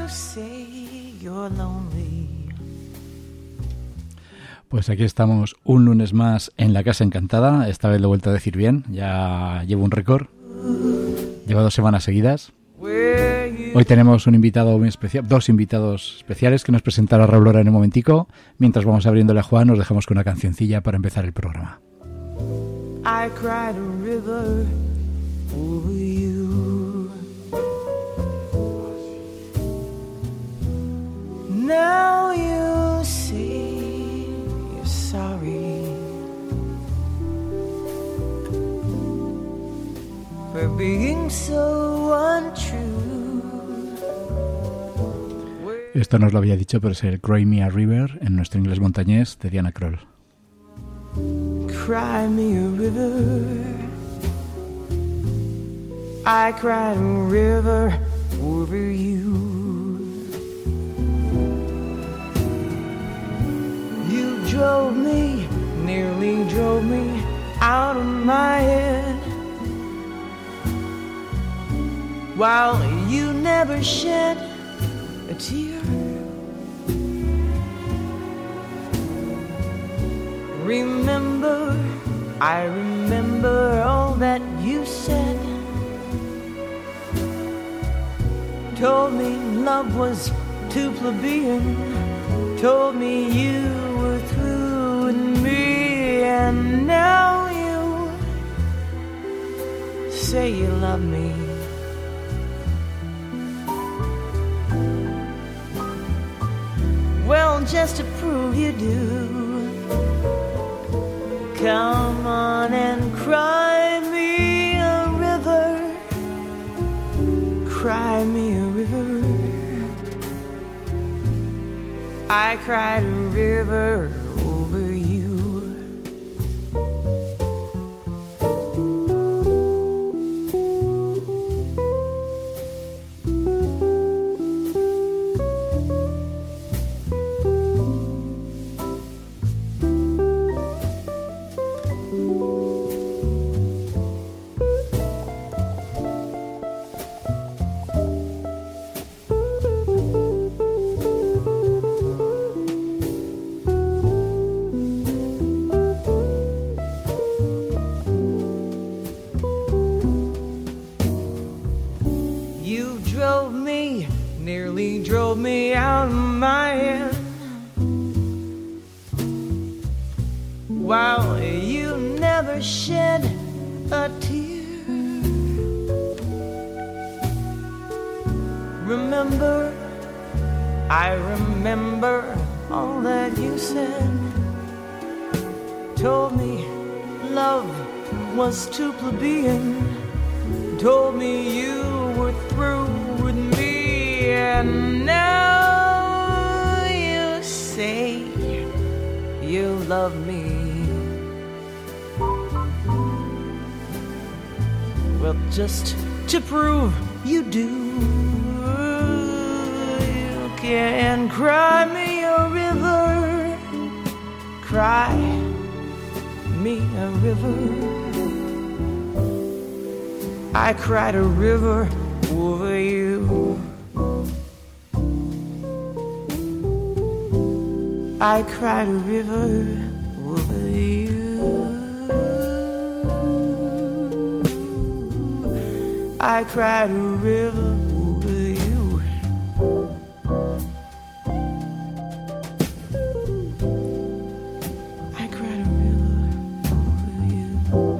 say you're lonely. Pues aquí estamos un lunes más en la Casa Encantada. Esta vez lo he vuelto a decir bien, ya llevo un récord. Llevo 2 semanas seguidas. Hoy tenemos un invitado muy especial, 2 invitados especiales que nos presentará Raúl Lora en un momentico. Mientras vamos abriéndole a Juan, nos dejamos con una cancioncilla para empezar el programa. I cried a river over you. Now you say you're sorry for being so untrue. Esto nos lo había dicho, pero es el Cry Me a River en nuestro inglés montañés de Diana Krall. Cry me a river. I cried a river over you. You drove me, nearly drove me out of my head, while you never shed a tear. Remember, I remember all that you said. Told me love was too plebeian. Told me you were through with me. And now you say you love me. Well, just to prove you do, come on and cry me a river. Cry me a river. I cried a river over you. Was too plebeian. Told me you were through with me. And now you say you love me. Well, just to prove you do, you can cry me a river. Cry me a river. I cried a river over you. I cried a river over you. I cried a river over you. I cried a river over you.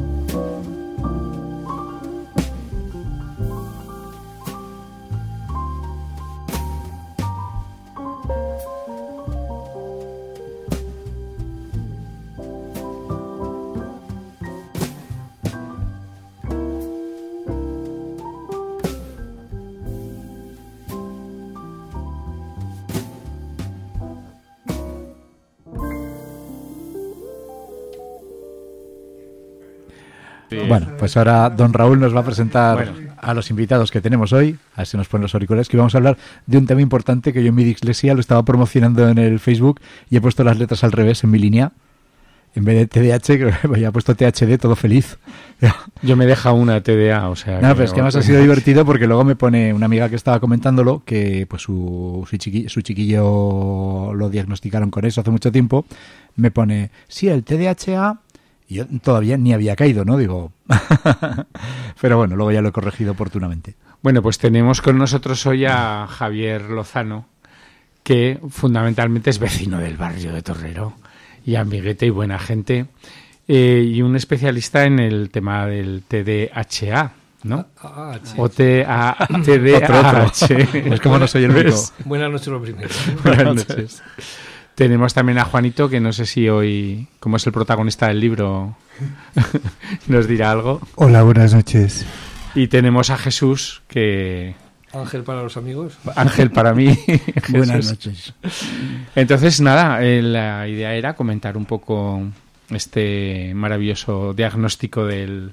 Bueno, pues ahora don Raúl nos va a presentar a los invitados que tenemos hoy. A ver si nos ponen los auriculares, que vamos a hablar de un tema importante que yo en mi dislexia lo estaba promocionando en el Facebook y he puesto las letras al revés en mi línea. En vez de TDAH, que me había puesto THD, todo feliz. Yo me deja una TDA, o sea... No, pero es que además ha sido divertido porque luego me pone una amiga que estaba comentándolo que pues su chiquillo lo diagnosticaron con eso hace mucho tiempo. Me pone, sí, el TDAH... Y yo todavía ni había caído, ¿no? Digo... Pero bueno, luego ya lo he corregido oportunamente. Bueno, pues tenemos con nosotros hoy a Javier Lozano, que fundamentalmente es vecino del barrio de Torrero y amiguete y buena gente, y un especialista en el tema del TDAH, ¿no? O TDAH. Es como no soy el único. Buenas noches lo primero. Buenas noches. Tenemos también a Juanito, que no sé si hoy, como es el protagonista del libro, nos dirá algo. Hola, buenas noches. Y tenemos a Jesús, que... Ángel para los amigos. Ángel para mí. Buenas noches. Entonces, nada, la idea era comentar un poco este maravilloso diagnóstico del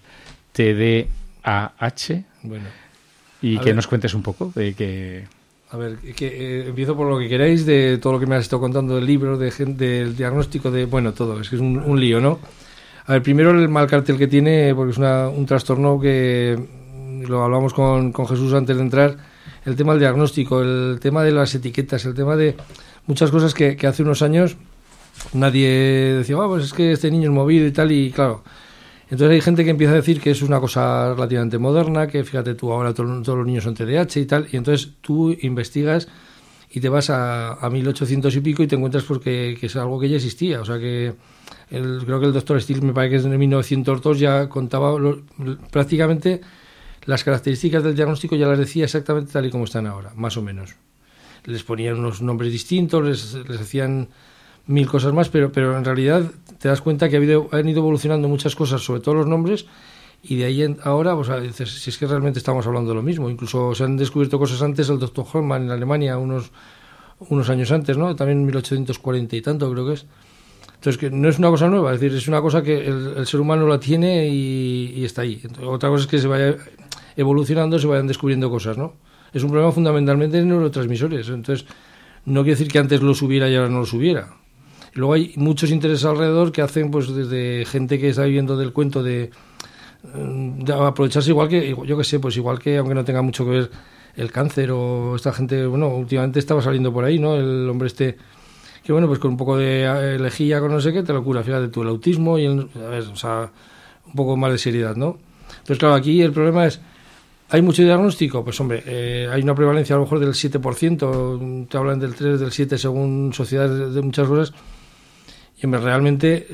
TDAH. Bueno. Y que nos cuentes un poco de que... A ver, empiezo por lo que queráis, de todo lo que me has estado contando del libro, del diagnóstico, de... Bueno, todo, es que es un lío, ¿no? A ver, primero el mal cartel que tiene, porque es un trastorno que lo hablamos con Jesús antes de entrar, el tema del diagnóstico, el tema de las etiquetas, el tema de muchas cosas que hace unos años nadie decía, pues es que este niño es movido y tal, y claro... Entonces hay gente que empieza a decir que es una cosa relativamente moderna, que fíjate tú, ahora todos los niños son TDAH y tal, y entonces tú investigas y te vas a 1800 y pico y te encuentras porque que es algo que ya existía. O sea que creo que el doctor Steele, me parece que es en 1902, ya contaba prácticamente las características del diagnóstico, ya las decía exactamente tal y como están ahora, más o menos. Les ponían unos nombres distintos, les hacían... 1000 cosas más, pero en realidad te das cuenta que han ido evolucionando muchas cosas, sobre todo los nombres, y de ahí ahora, pues, dices, si es que realmente estamos hablando de lo mismo. Incluso se han descubierto cosas antes, el doctor Hoffmann en Alemania, unos años antes, ¿no? También en 1840 y tanto, creo que es. Entonces, que no es una cosa nueva, es decir, es una cosa que el ser humano la tiene y está ahí. Entonces, otra cosa es que se vaya evolucionando, se vayan descubriendo cosas, ¿no? Es un problema fundamentalmente de neurotransmisores. Entonces, no quiere decir que antes los hubiera y ahora no los hubiera. Luego hay muchos intereses alrededor que hacen, pues, desde gente que está viviendo del cuento de aprovecharse, igual que, yo qué sé, pues igual que, aunque no tenga mucho que ver el cáncer o esta gente, bueno, últimamente estaba saliendo por ahí, ¿no? El hombre este, que bueno, pues con un poco de lejía, con no sé qué, te lo cura, fíjate tú, el autismo y un poco más de seriedad, ¿no? Entonces, claro, aquí el problema es, ¿hay mucho diagnóstico? Pues hombre, hay una prevalencia a lo mejor del 7%, te hablan del 3, del 7 según sociedades de muchas cosas. Y realmente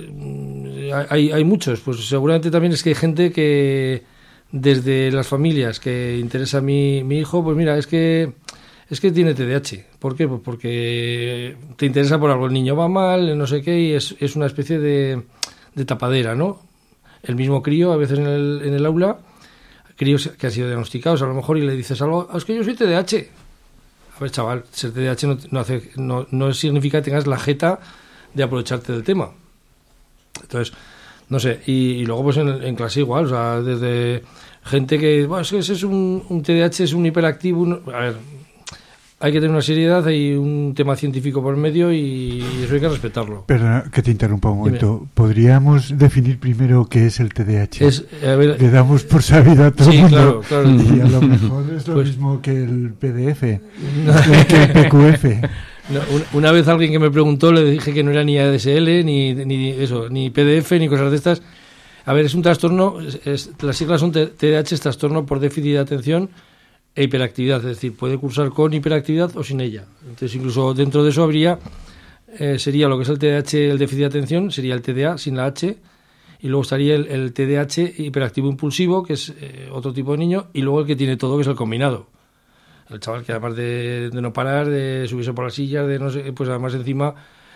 hay muchos, pues seguramente también es que hay gente que desde las familias que interesa a mi hijo, pues mira, es que tiene TDAH. ¿Por qué? Pues porque te interesa por algo, el niño va mal, no sé qué, y es una especie de tapadera, ¿no? El mismo crío, a veces en el aula, críos que han sido diagnosticados a lo mejor, y le dices algo, es que yo soy TDAH. A ver, chaval, ser TDAH no significa que tengas la jeta de aprovecharte del tema. Entonces, no sé, y luego pues en clase igual, o sea, desde gente que, bueno, es que ese es un TDAH, es un hiperactivo, a ver, hay que tener una seriedad, hay un tema científico por medio y eso hay que respetarlo. Perdona, que te interrumpa un momento. Dime. ¿Podríamos definir primero qué es el TDAH? A ver, le damos por sabido a todo el mundo. Claro. Y a lo mejor es lo mismo que el PDF, que el PQF. No, una vez alguien que me preguntó, le dije que no era ni ADSL, ni eso, ni PDF, ni cosas de estas. A ver, es un trastorno, las siglas son TDAH, es trastorno por déficit de atención e hiperactividad, es decir, puede cursar con hiperactividad o sin ella. Entonces, incluso dentro de eso habría, sería lo que es el TDAH, el déficit de atención, sería el TDA sin la H, y luego estaría el TDAH hiperactivo impulsivo, que es otro tipo de niño, y luego el que tiene todo, que es el combinado. El chaval que además de no parar, de subirse por las sillas, de no sé, pues además encima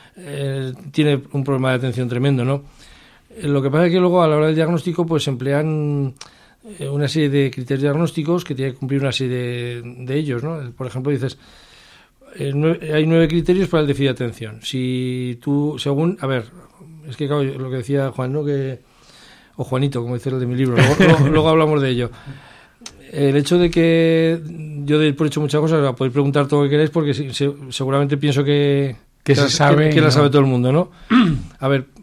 tiene un problema de atención tremendo, ¿no? Lo que pasa es que luego a la hora del diagnóstico pues se emplean una serie de criterios diagnósticos que tiene que cumplir una serie de ellos, ¿no? Por ejemplo, dices, hay 9 criterios para el déficit de atención. Si tú, según, a ver, es que claro, lo que decía Juan, ¿no? O Juanito, como dice el de mi libro, luego hablamos de ello. El hecho de que yo doy por hecho muchas cosas, podéis preguntar todo lo que queráis porque seguramente pienso que se sabe, que la sabe todo el mundo, ¿no? A ver,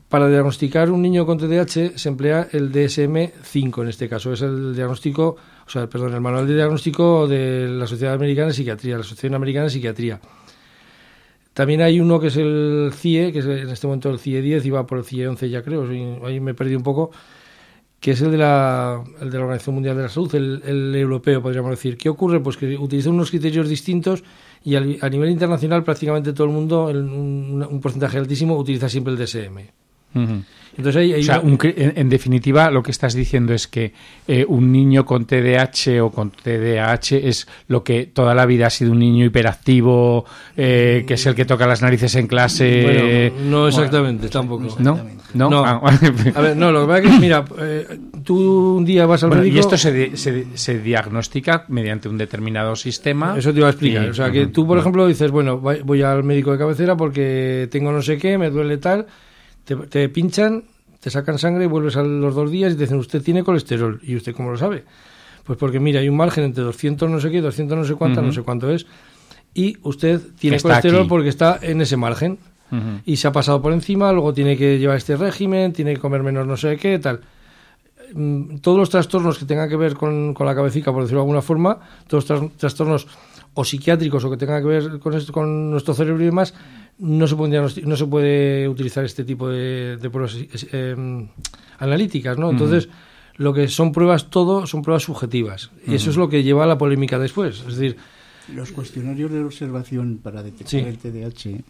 para diagnosticar un niño con TDAH se emplea el DSM-5 en este caso. Es el diagnóstico, el manual de diagnóstico de la Sociedad Americana de Psiquiatría, la Asociación Americana de Psiquiatría. También hay uno que es el CIE, que es en este momento el CIE 10, y va por el CIE 11 ya creo, ahí me he perdido un poco, que es el de la Organización Mundial de la Salud, el europeo, podríamos decir. ¿Qué ocurre? Pues que utiliza unos criterios distintos y a nivel internacional prácticamente todo el mundo, un porcentaje altísimo, utiliza siempre el DSM. Uh-huh. Entonces hay en definitiva lo que estás diciendo es que un niño con TDAH o con TDAH es lo que toda la vida ha sido un niño hiperactivo, que es el que toca las narices en clase. Bueno, no exactamente, tampoco. ¿No? A ver, no, lo que pasa es que, mira, tú un día vas al médico... Y esto se diagnostica mediante un determinado sistema. Eso te iba a explicar. O sea, que tú, por ejemplo, dices, bueno, voy al médico de cabecera porque tengo no sé qué, me duele tal... Te pinchan, te sacan sangre, vuelves a los 2 días y te dicen, usted tiene colesterol. ¿Y usted cómo lo sabe? Pues porque, mira, hay un margen entre 200 no sé qué, 200 no sé cuánta, no sé cuánto es, y usted tiene está colesterol aquí, porque está en ese margen. Y se ha pasado por encima, luego tiene que llevar este régimen, tiene que comer menos no sé qué, tal. Todos los trastornos que tengan que ver con la cabecita, por decirlo de alguna forma, todos los trastornos o psiquiátricos o que tengan que ver con nuestro cerebro y demás, no se puede utilizar este tipo de pruebas analíticas, ¿no? Entonces, lo que son pruebas son pruebas subjetivas. Y eso es lo que lleva a la polémica después. Es decir, los cuestionarios de observación para detectar el TDAH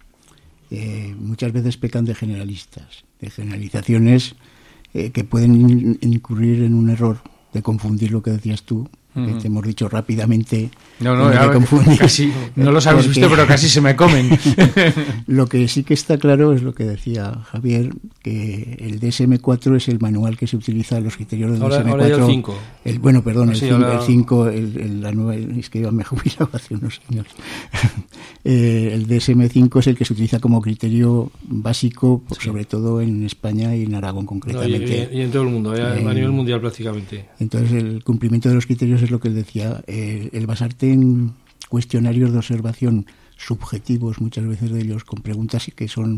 muchas veces pecan de generalistas, de generalizaciones que pueden incurrir en un error de confundir lo que decías tú. Te hemos dicho rápidamente. Casi, no los habéis visto, pero casi se me comen. Lo que sí que está claro es lo que decía Javier, que el DSM-4 es el manual que se utiliza en los criterios del DSM-4. Ahora el 5. El 5, la nueva, es que me he jubilado hace unos años. El DSM-5 es el que se utiliza como criterio básico, sobre todo en España y en Aragón concretamente. Y en todo el mundo, a nivel mundial prácticamente. Entonces, el cumplimiento de los criterios es lo que él decía, el basarte en cuestionarios de observación subjetivos, muchas veces de ellos con preguntas que son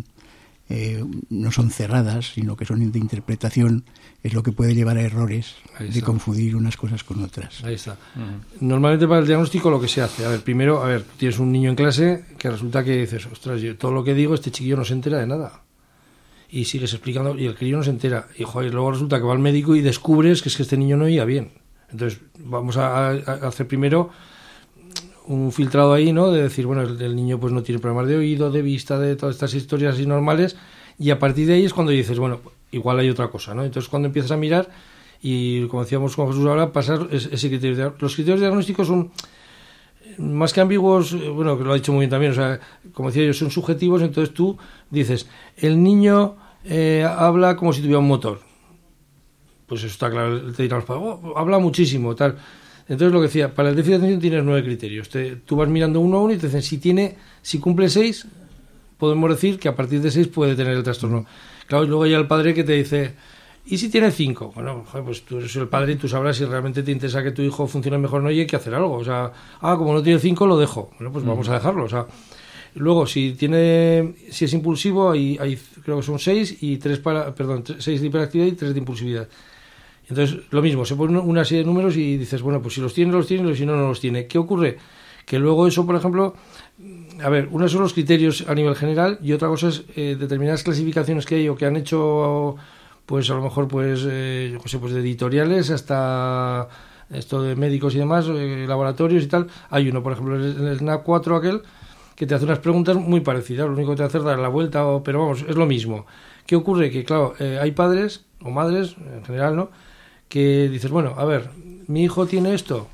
no son cerradas, sino que son de interpretación, es lo que puede llevar a errores de confundir unas cosas con otras. Ahí está. Normalmente para el diagnóstico lo que se hace, primero, tienes un niño en clase que resulta que dices, ostras, yo todo lo que digo, este chiquillo no se entera de nada. Y sigues explicando y el crío no se entera. Y luego resulta que va al médico y descubres que es que este niño no oía bien. Entonces vamos a hacer primero un filtrado ahí, ¿no? De decir, bueno, el niño pues no tiene problemas de oído, de vista, de todas estas historias así normales, y a partir de ahí es cuando dices, bueno, igual hay otra cosa, ¿no? Entonces cuando empiezas a mirar y, como decíamos con Jesús ahora, pasar ese criterio. Los criterios diagnósticos son más que ambiguos, bueno, que lo ha dicho muy bien también, o sea, como decía yo, son subjetivos. Entonces tú dices, el niño habla como si tuviera un motor. Pues eso está claro, te dirán los padres, habla muchísimo, tal. Entonces, lo que decía, para el déficit de atención tienes 9 criterios. Tú vas mirando uno a uno y te dicen, si cumple 6, podemos decir que a partir de 6 puede tener el trastorno. Claro, y luego hay el padre que te dice, ¿y si tiene 5? Bueno, pues tú eres el padre y tú sabrás si realmente te interesa que tu hijo funcione mejor o no, y hay que hacer algo. O sea, como no tiene 5, lo dejo. Bueno, pues vamos a dejarlo. O sea, luego, si es impulsivo, hay creo que son 6 y 6 de hiperactividad y 3 de impulsividad. Entonces, lo mismo, se pone una serie de números y dices, bueno, pues si los tiene, los tiene, y si no, no los tiene. ¿Qué ocurre? Que luego eso, por ejemplo, unos son los criterios a nivel general y otra cosa es determinadas clasificaciones que hay o que han hecho, pues a lo mejor, pues yo qué sé, pues de editoriales hasta esto de médicos y demás, laboratorios y tal. Hay uno, por ejemplo, el NAC4 aquel, que te hace unas preguntas muy parecidas, lo único que te hace es dar la vuelta, pero vamos, es lo mismo. ¿Qué ocurre? Que, claro, hay padres o madres, en general, ¿no?, que dices, bueno, a ver, mi hijo tiene esto,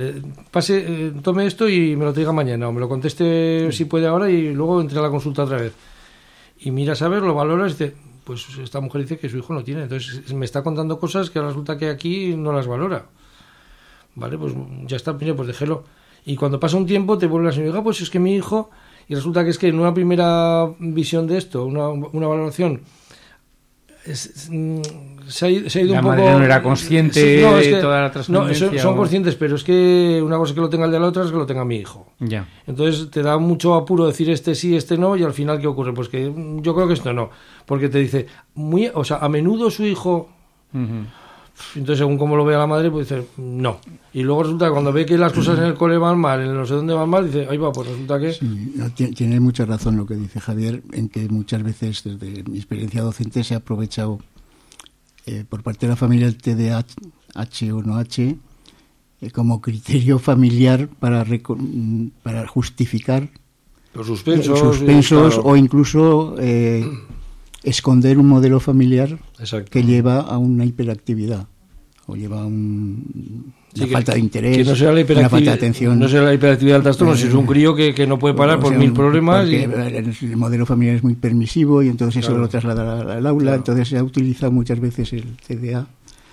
tome esto y me lo traiga mañana, o me lo conteste si puede ahora y luego entre a la consulta otra vez. Y miras a ver, lo valoras y dices, pues esta mujer dice que su hijo no tiene, entonces me está contando cosas que resulta que aquí no las valora. Vale, pues ya está, mire, pues déjelo. Y cuando pasa un tiempo te vuelve a decir, pues es que mi hijo, y resulta que es que en una primera visión de esto, una valoración, se ha ido la un poco... madre no era consciente de toda la trascendencia. No, son conscientes, pero es que una cosa es que lo tenga el de la otra es que lo tenga mi hijo. Ya. Entonces te da mucho apuro decir este sí, este no, y al final ¿qué ocurre? Pues que yo creo que esto no, porque te dice, a menudo su hijo... Uh-huh. Entonces, según cómo lo vea la madre, pues dice, no. Y luego resulta que cuando ve que las cosas en el cole van mal, en no sé dónde van mal, dice, ahí va, pues resulta que... Sí, tiene mucha razón lo que dice Javier, en que muchas veces, desde mi experiencia docente, se ha aprovechado por parte de la familia el TDAH o no H como criterio familiar para justificar los suspensos claro. O incluso esconder un modelo familiar Exacto. que lleva a una hiperactividad o lleva a una falta de interés, que no sea una falta de atención. No sea la hiperactividad del trastorno, si es un crío que no puede parar por mil problemas. El modelo familiar es muy permisivo y entonces eso lo traslada al aula. Claro. Entonces se ha utilizado muchas veces el TDA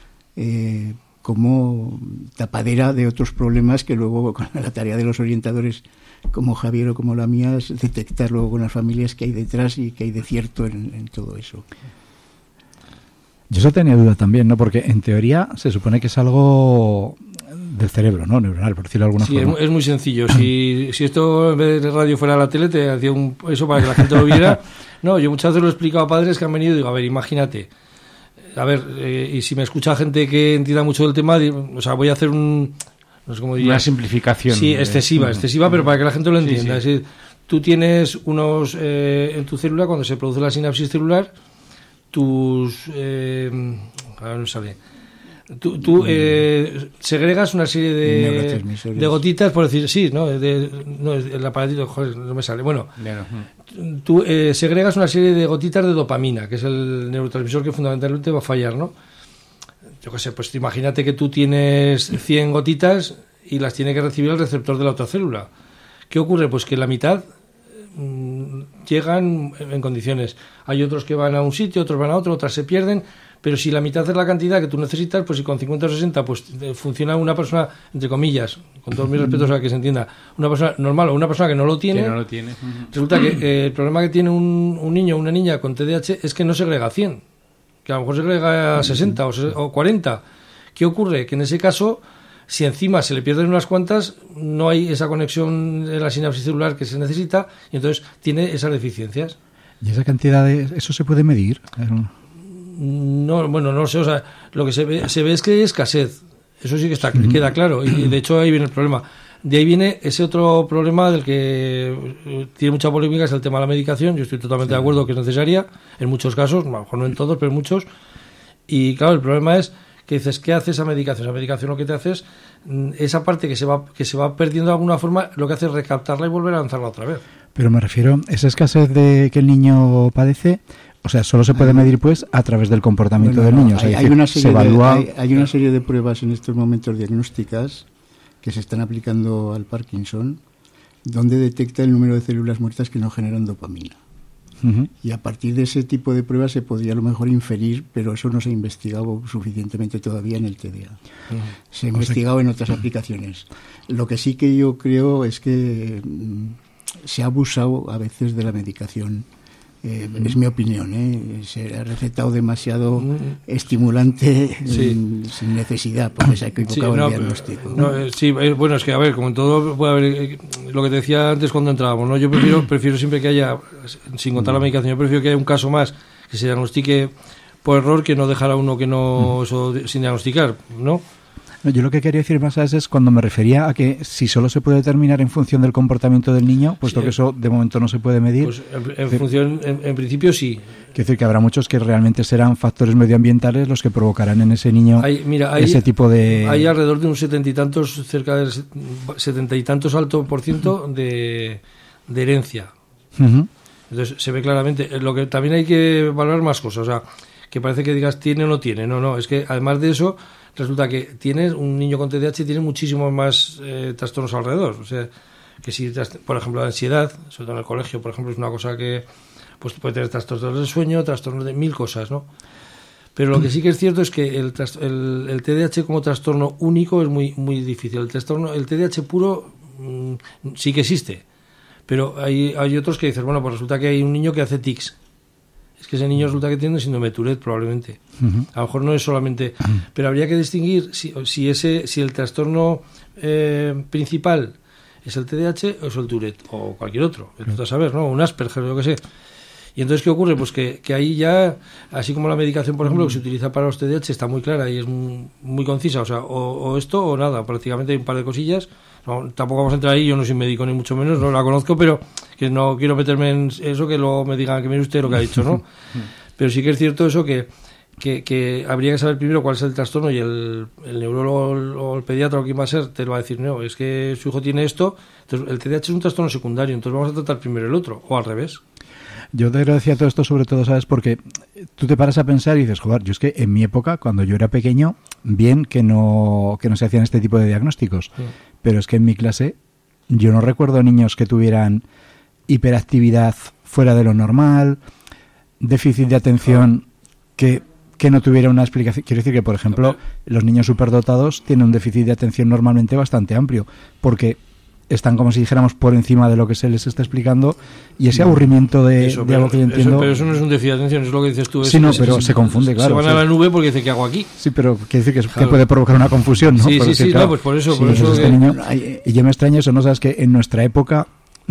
como tapadera de otros problemas que luego con la tarea de los orientadores como Javier o como la mía es detectar luego con las familias qué hay detrás y qué hay de cierto en todo eso. Yo eso tenía duda también, ¿no? Porque en teoría se supone que es algo del cerebro, ¿no? Neuronal, por decirlo de alguna forma. Sí, es muy sencillo. Si esto en vez de radio fuera la tele, te hacía eso para que la gente lo viera. No, yo muchas veces lo he explicado a padres que han venido y digo, a ver, imagínate. A ver, y si me escucha gente que entienda mucho del tema, o sea, voy a hacer no sé cómo diría. Una simplificación. Sí, excesiva, pero para que la gente lo entienda. Sí. Es decir, tú tienes unos... en tu célula, cuando se produce la sinapsis celular, ahora no sale. Tú segregas una serie de gotitas, por decir, sí, ¿no? El aparatito, joder, no me sale. Bueno, tú segregas una serie de gotitas de dopamina, que es el neurotransmisor que fundamentalmente va a fallar, ¿no? Yo qué sé, pues imagínate que tú tienes 100 gotitas y las tiene que recibir el receptor de la otra célula. ¿Qué ocurre? Pues que la mitad llegan en condiciones. Hay otros que van a un sitio, otros van a otro, otras se pierden, pero si la mitad es la cantidad que tú necesitas, pues si con 50 o 60 pues funciona una persona, entre comillas, con todos mis respetos a que se entienda, una persona normal o una persona que no lo tiene, resulta que el problema que tiene un niño o una niña con TDAH es que no segrega 100, que a lo mejor segrega 60 o 40. ¿Qué ocurre? Que en ese caso, si encima se le pierden unas cuantas, no hay esa conexión de la sinapsis celular que se necesita y entonces tiene esas deficiencias. ¿Y esa cantidad eso se puede medir? No, bueno, no lo sé, o sea, lo que se ve es que hay escasez, eso sí que queda claro, y de hecho ahí viene el problema. De ahí viene ese otro problema del que tiene mucha polémica, es el tema de la medicación. Yo estoy totalmente de acuerdo que es necesaria, en muchos casos, a lo mejor no en todos, pero en muchos, y claro, el problema es que dices, ¿qué hace esa medicación? Esa medicación lo que te hace es, esa parte que se va perdiendo de alguna forma, lo que hace es recaptarla y volver a lanzarla otra vez. Pero me refiero, esa escasez de que el niño padece, o sea, solo se puede medir pues a través del comportamiento del niño. O sea, hay una serie de pruebas en estos momentos diagnósticas que se están aplicando al Parkinson, donde detecta el número de células muertas que no generan dopamina. Uh-huh. Y a partir de ese tipo de pruebas se podría a lo mejor inferir, pero eso no se ha investigado suficientemente todavía en el TDA. Uh-huh. Se ha investigado en otras aplicaciones. Lo que sí que yo creo es que se ha abusado a veces de la medicación. Es mi opinión, se ha recetado demasiado estimulante sin necesidad, porque se ha equivocado el diagnóstico. Bueno, es que a ver, como en todo puede haber, lo que te decía antes cuando entrábamos, ¿no? Yo prefiero siempre que haya, sin contar la medicación, yo prefiero que haya un caso más que se diagnostique por error que no dejar a uno que no eso sin diagnosticar, ¿no? Yo lo que quería decir más es cuando me refería a que si solo se puede determinar en función del comportamiento del niño, puesto que eso de momento no se puede medir. Pues en principio sí. Quiero decir que habrá muchos que realmente serán factores medioambientales los que provocarán en ese niño ese tipo de... Hay alrededor de un 70 y tantos, cerca del 70 y tantos alto por ciento de herencia. Uh-huh. Entonces se ve claramente. Lo que también hay que valorar más cosas, o sea, que parece que digas tiene o no tiene. No, es que además de eso resulta que un niño con TDAH tiene muchísimos más trastornos alrededor. O sea, que si, por ejemplo, la ansiedad, sobre todo en el colegio, por ejemplo, es una cosa que pues puede tener trastornos del sueño, trastornos de mil cosas, ¿no? Pero lo que sí que es cierto es que el TDAH como trastorno único es muy, muy difícil. El TDAH puro sí que existe, pero hay otros que dicen, bueno, pues resulta que hay un niño que hace tics. es que ese niño resulta que tiene síndrome de Tourette probablemente. A lo mejor no es solamente... Pero habría que distinguir si el trastorno principal es el TDAH o es el Tourette, o cualquier otro, tú a saber, ¿no? Un Asperger, yo qué sé. Y entonces, ¿qué ocurre? Pues que ahí ya, así como la medicación, por ejemplo, que se utiliza para los TDAH está muy clara y es muy concisa, o sea, o esto o nada, prácticamente hay un par de cosillas. No, tampoco vamos a entrar ahí, yo no soy médico ni mucho menos, no la conozco, pero que no quiero meterme en eso, que luego me digan que mire usted lo que ha dicho, ¿no? Pero sí que es cierto eso que habría que saber primero cuál es el trastorno y el neurólogo o el pediatra o quien va a ser te lo va a decir, no, es que su hijo tiene esto, entonces el TDAH es un trastorno secundario, entonces vamos a tratar primero el otro, o al revés. Yo te decía todo esto sobre todo, ¿sabes? Porque tú te paras a pensar y dices, joder, yo es que en mi época, cuando yo era pequeño, bien que no se hacían este tipo de diagnósticos, pero es que en mi clase yo no recuerdo niños que tuvieran hiperactividad fuera de lo normal, déficit de atención que no tuviera una explicación. Quiero decir que, por ejemplo, los niños superdotados tienen un déficit de atención normalmente bastante amplio, porque están, como si dijéramos, por encima de lo que se les está explicando, y ese aburrimiento de algo que yo entiendo... Pero eso no es un déficit de atención, es lo que dices tú. Sí, no, pero se confunde, claro. Se van a la nube porque dice, ¿qué hago aquí? Sí, pero quiere decir que puede provocar una confusión, ¿no? Sí, Claro, no, pues por eso... Este niño, y yo me extraño eso, ¿no? Sabes que en nuestra época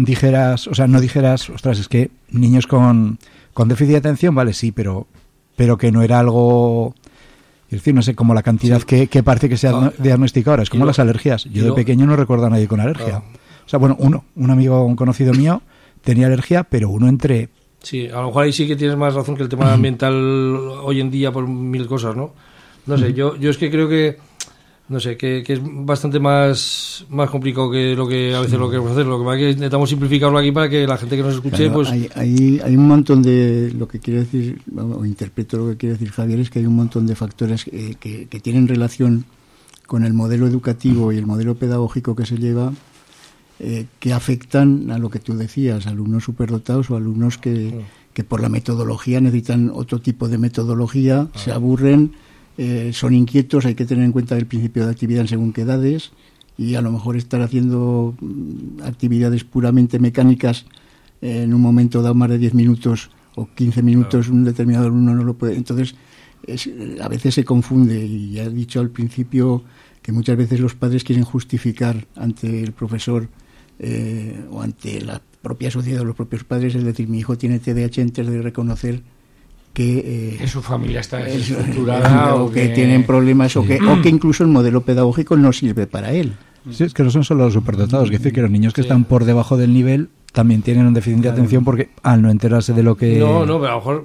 no dijeras, ostras, es que niños con déficit de atención, vale, sí, pero que no era algo... Es decir, no sé, como la cantidad que parece que se diagnostica ahora. Es como las alergias. Yo de pequeño no recuerdo a nadie con alergia. O sea, bueno, un amigo, un conocido mío, tenía alergia, pero uno entre... Sí, a lo mejor ahí sí que tienes más razón que el tema ambiental hoy en día por mil cosas, ¿no? No sé, yo es que creo que... No sé, que es bastante más complicado que lo que a veces lo queremos hacer. Lo que pasa es que intentamos simplificarlo aquí para que la gente que nos escuche, claro, pues... Hay un montón de... Lo que quiere decir, o interpreto lo que quiere decir Javier, es que hay un montón de factores que tienen relación con el modelo educativo y el modelo pedagógico que se lleva, que afectan a lo que tú decías, alumnos superdotados o alumnos que por la metodología necesitan otro tipo de metodología, se aburren... son inquietos, hay que tener en cuenta el principio de actividad en según qué edades, y a lo mejor estar haciendo actividades puramente mecánicas en un momento dado más de 10 minutos o 15 minutos un determinado alumno no lo puede. Entonces a veces se confunde, y ya he dicho al principio que muchas veces los padres quieren justificar ante el profesor o ante la propia sociedad o los propios padres, es decir, mi hijo tiene TDAH, antes de reconocer que su familia está desestructurada o que tienen problemas o que incluso el modelo pedagógico no sirve para él. Sí, es que no son solo los superdotados, es decir, que los niños que están por debajo del nivel también tienen un déficit de atención porque al no enterarse de lo que... No, pero a lo mejor,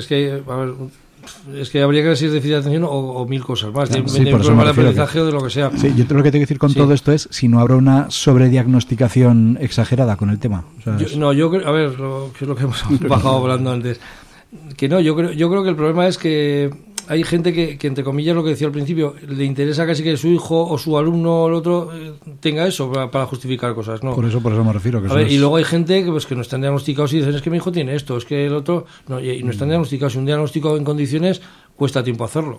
es que habría que decir déficit de atención o mil cosas más, claro, de problema de aprendizaje o de lo que sea. Sí, yo lo que tengo que decir con todo esto es si no habrá una sobrediagnosticación exagerada con el tema. Yo creo, a ver, que es lo que hemos bajado hablando antes. Que no, yo creo que el problema es que hay gente que entre comillas, lo que decía al principio, le interesa casi que su hijo o su alumno o el otro tenga eso para justificar cosas, ¿no? Por eso me refiero. Y luego hay gente que no están diagnosticados y dicen, es que mi hijo tiene esto, es que el otro... No, y no están diagnosticados. Y un diagnóstico en condiciones cuesta tiempo hacerlo.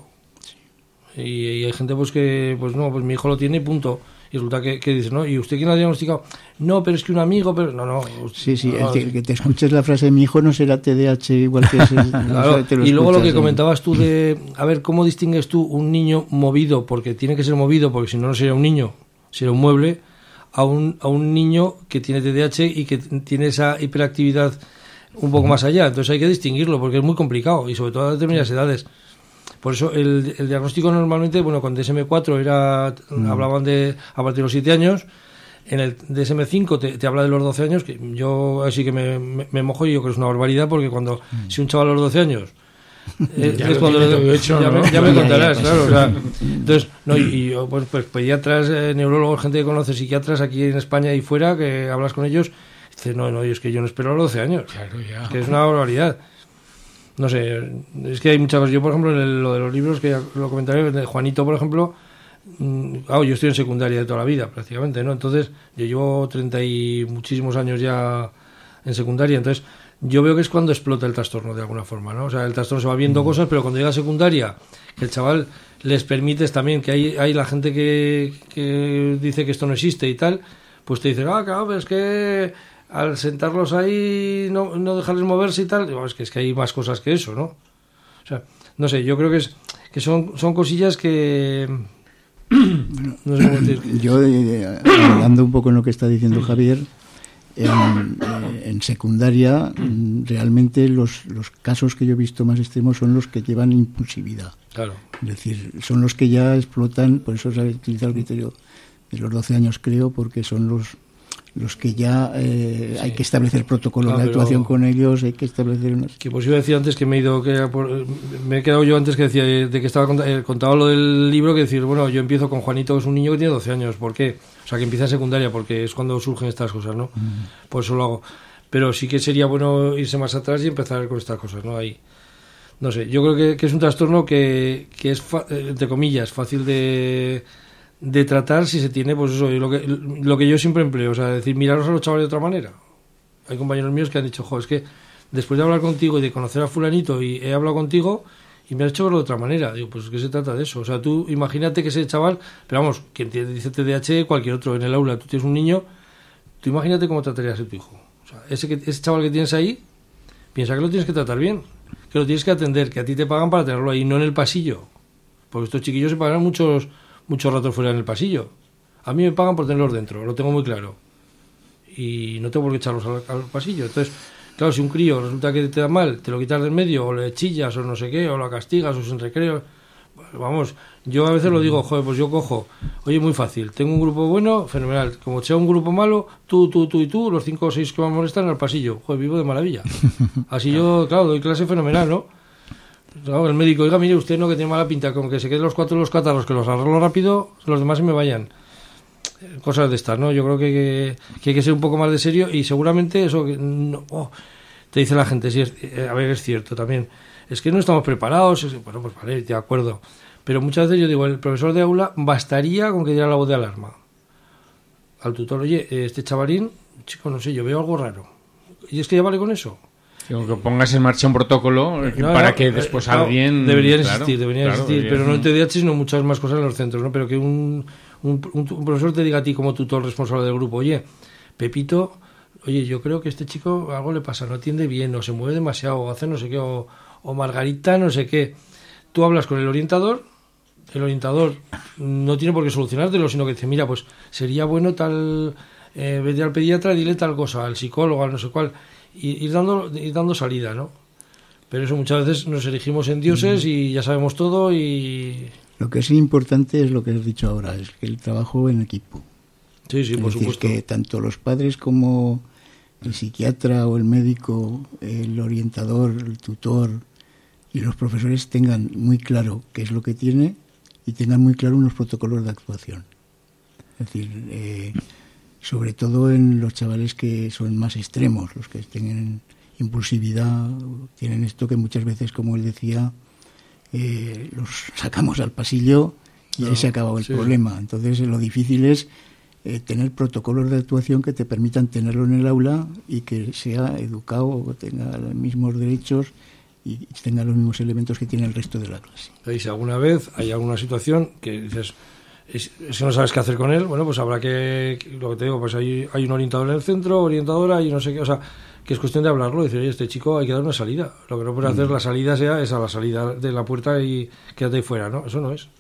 Y hay gente que, mi hijo lo tiene y punto. Y resulta que dice, ¿no? ¿Y usted quién lo ha diagnosticado? No, pero es que un amigo, pero... No. Sí, el que te escuches la frase de mi hijo no será TDAH igual que ese. Claro, y luego lo que comentabas tú de... A ver, ¿cómo distingues tú un niño movido? Porque tiene que ser movido, porque si no sería un niño, sería un mueble, a un niño que tiene TDAH y que tiene esa hiperactividad un poco más allá. Entonces hay que distinguirlo, porque es muy complicado, y sobre todo a determinadas edades. Por eso el diagnóstico normalmente, con DSM-4 hablaban de a partir de los 7 años, en el DSM-5 te habla de los 12 años, que yo así que me mojo y yo creo que es una barbaridad, porque si un chaval a los 12 años es cuando ya me contarás, claro. O sea, entonces, pues pediatras, neurólogos, gente que conoce, psiquiatras aquí en España y fuera, que hablas con ellos, dices, no, es que yo no espero a los 12 años, claro, ya. Que es una barbaridad. No sé, es que hay muchas cosas. Yo, por ejemplo, en lo de los libros, que ya lo comentaré, de Juanito, por ejemplo, yo estoy en secundaria de toda la vida, prácticamente, ¿no? Entonces, yo llevo 30 y muchísimos años ya en secundaria, entonces yo veo que es cuando explota el trastorno, de alguna forma, ¿no? O sea, el trastorno se va viendo cosas, pero cuando llega a secundaria, que el chaval les permites también, que hay la gente que dice que esto no existe y tal, pues te dicen, claro, es que... al sentarlos ahí no dejarles moverse y tal, digo, es que hay más cosas que eso, ¿no? O sea, no sé, yo creo que son cosillas que... Bueno, no sé cómo decir. Yo, hablando un poco en lo que está diciendo Javier, en secundaria realmente los casos que yo he visto más extremos son los que llevan impulsividad. Claro. Es decir, son los que ya explotan, por eso se ha utilizado el criterio de los 12 años, creo, porque son los que ya hay que establecer protocolos de actuación con ellos, hay que establecer unas... Que pues iba a decir antes que me he quedado yo antes que decía de que estaba contaba lo del libro, que decir, bueno, yo empiezo con Juanito, que es un niño que tiene 12 años, ¿por qué? O sea, que empieza en secundaria, porque es cuando surgen estas cosas, ¿no? Por eso lo hago. Pero sí que sería bueno irse más atrás y empezar con estas cosas, ¿no? Ahí, no sé, yo creo que es un trastorno que es, entre comillas, fácil de tratar si se tiene, pues eso, lo que yo siempre empleo, o sea, decir, miraros a los chavales de otra manera. Hay compañeros míos que han dicho, es que después de hablar contigo y de conocer a fulanito y he hablado contigo y me has hecho verlo de otra manera. Digo, pues ¿qué se trata de eso? O sea, tú imagínate que ese chaval, pero vamos, quien dice TDAH, cualquier otro en el aula, tú tienes un niño, tú imagínate cómo tratarías a tu hijo. O sea, ese chaval que tienes ahí, piensa que lo tienes que tratar bien, que lo tienes que atender, que a ti te pagan para tenerlo ahí, no en el pasillo. Porque estos chiquillos se pagan muchos ratos fuera en el pasillo. A mí me pagan por tenerlos dentro, lo tengo muy claro. Y no tengo por qué echarlos al pasillo. Entonces, claro, si un crío resulta que te da mal, te lo quitas del medio, o le chillas, o no sé qué, o lo castigas, o es en recreo. Pues vamos, yo a veces lo digo, pues yo cojo, oye, muy fácil, tengo un grupo bueno, fenomenal. Como sea un grupo malo, tú y tú, los 5 o 6 que me molestan al pasillo. Vivo de maravilla. Así yo, claro, doy clase fenomenal, ¿no? Claro, el médico, oiga, mire usted, no, que tiene mala pinta, con que se queden los 4 los catarros, que los arreglo rápido, los demás se me vayan. Cosas de estas, ¿no? Yo creo que hay que ser un poco más de serio y seguramente eso te dice la gente, sí, a ver, es cierto también, es que no estamos preparados, bueno, pues vale, de acuerdo, pero muchas veces yo digo, el profesor de aula bastaría con que diera la voz de alarma al tutor, oye, este chavalín, chico, no sé, yo veo algo raro, y es que ya vale con eso. Digo, que pongas en marcha un protocolo para que después alguien... Deberían existir, pero no en TDAH, sino muchas más cosas en los centros, ¿no? Pero que un profesor te diga a ti como tutor responsable del grupo, oye, Pepito, oye, yo creo que este chico algo le pasa, no atiende bien, o se mueve demasiado, o hace no sé qué, o Margarita no sé qué. Tú hablas con el orientador no tiene por qué solucionártelo, sino que dice, mira, pues sería bueno tal, vete al pediatra, dile tal cosa, al psicólogo, al no sé cuál, y ir dando salida, ¿no? Pero eso muchas veces nos erigimos en dioses y ya sabemos todo y... Lo que es importante es lo que has dicho ahora, es que el trabajo en equipo. Sí, es por decir, supuesto. Que tanto los padres como el psiquiatra o el médico, el orientador, el tutor y los profesores tengan muy claro qué es lo que tiene y tengan muy claro unos protocolos de actuación. Es decir, sobre todo en los chavales que son más extremos, los que tienen impulsividad, tienen esto que muchas veces, como él decía, los sacamos al pasillo y ahí se ha acabado el problema. Entonces lo difícil es tener protocolos de actuación que te permitan tenerlo en el aula y que sea educado, tenga los mismos derechos y tenga los mismos elementos que tiene el resto de la clase. Y si alguna vez hay alguna situación que dices, es que no sabes qué hacer con él, bueno, pues habrá que, lo que te digo, pues hay un orientador en el centro, orientadora y no sé qué, o sea, que es cuestión de hablarlo, decir, oye, este chico hay que dar una salida. Lo que no puede hacer la salida sea esa, la salida de la puerta y quédate ahí fuera, ¿no? Eso no es.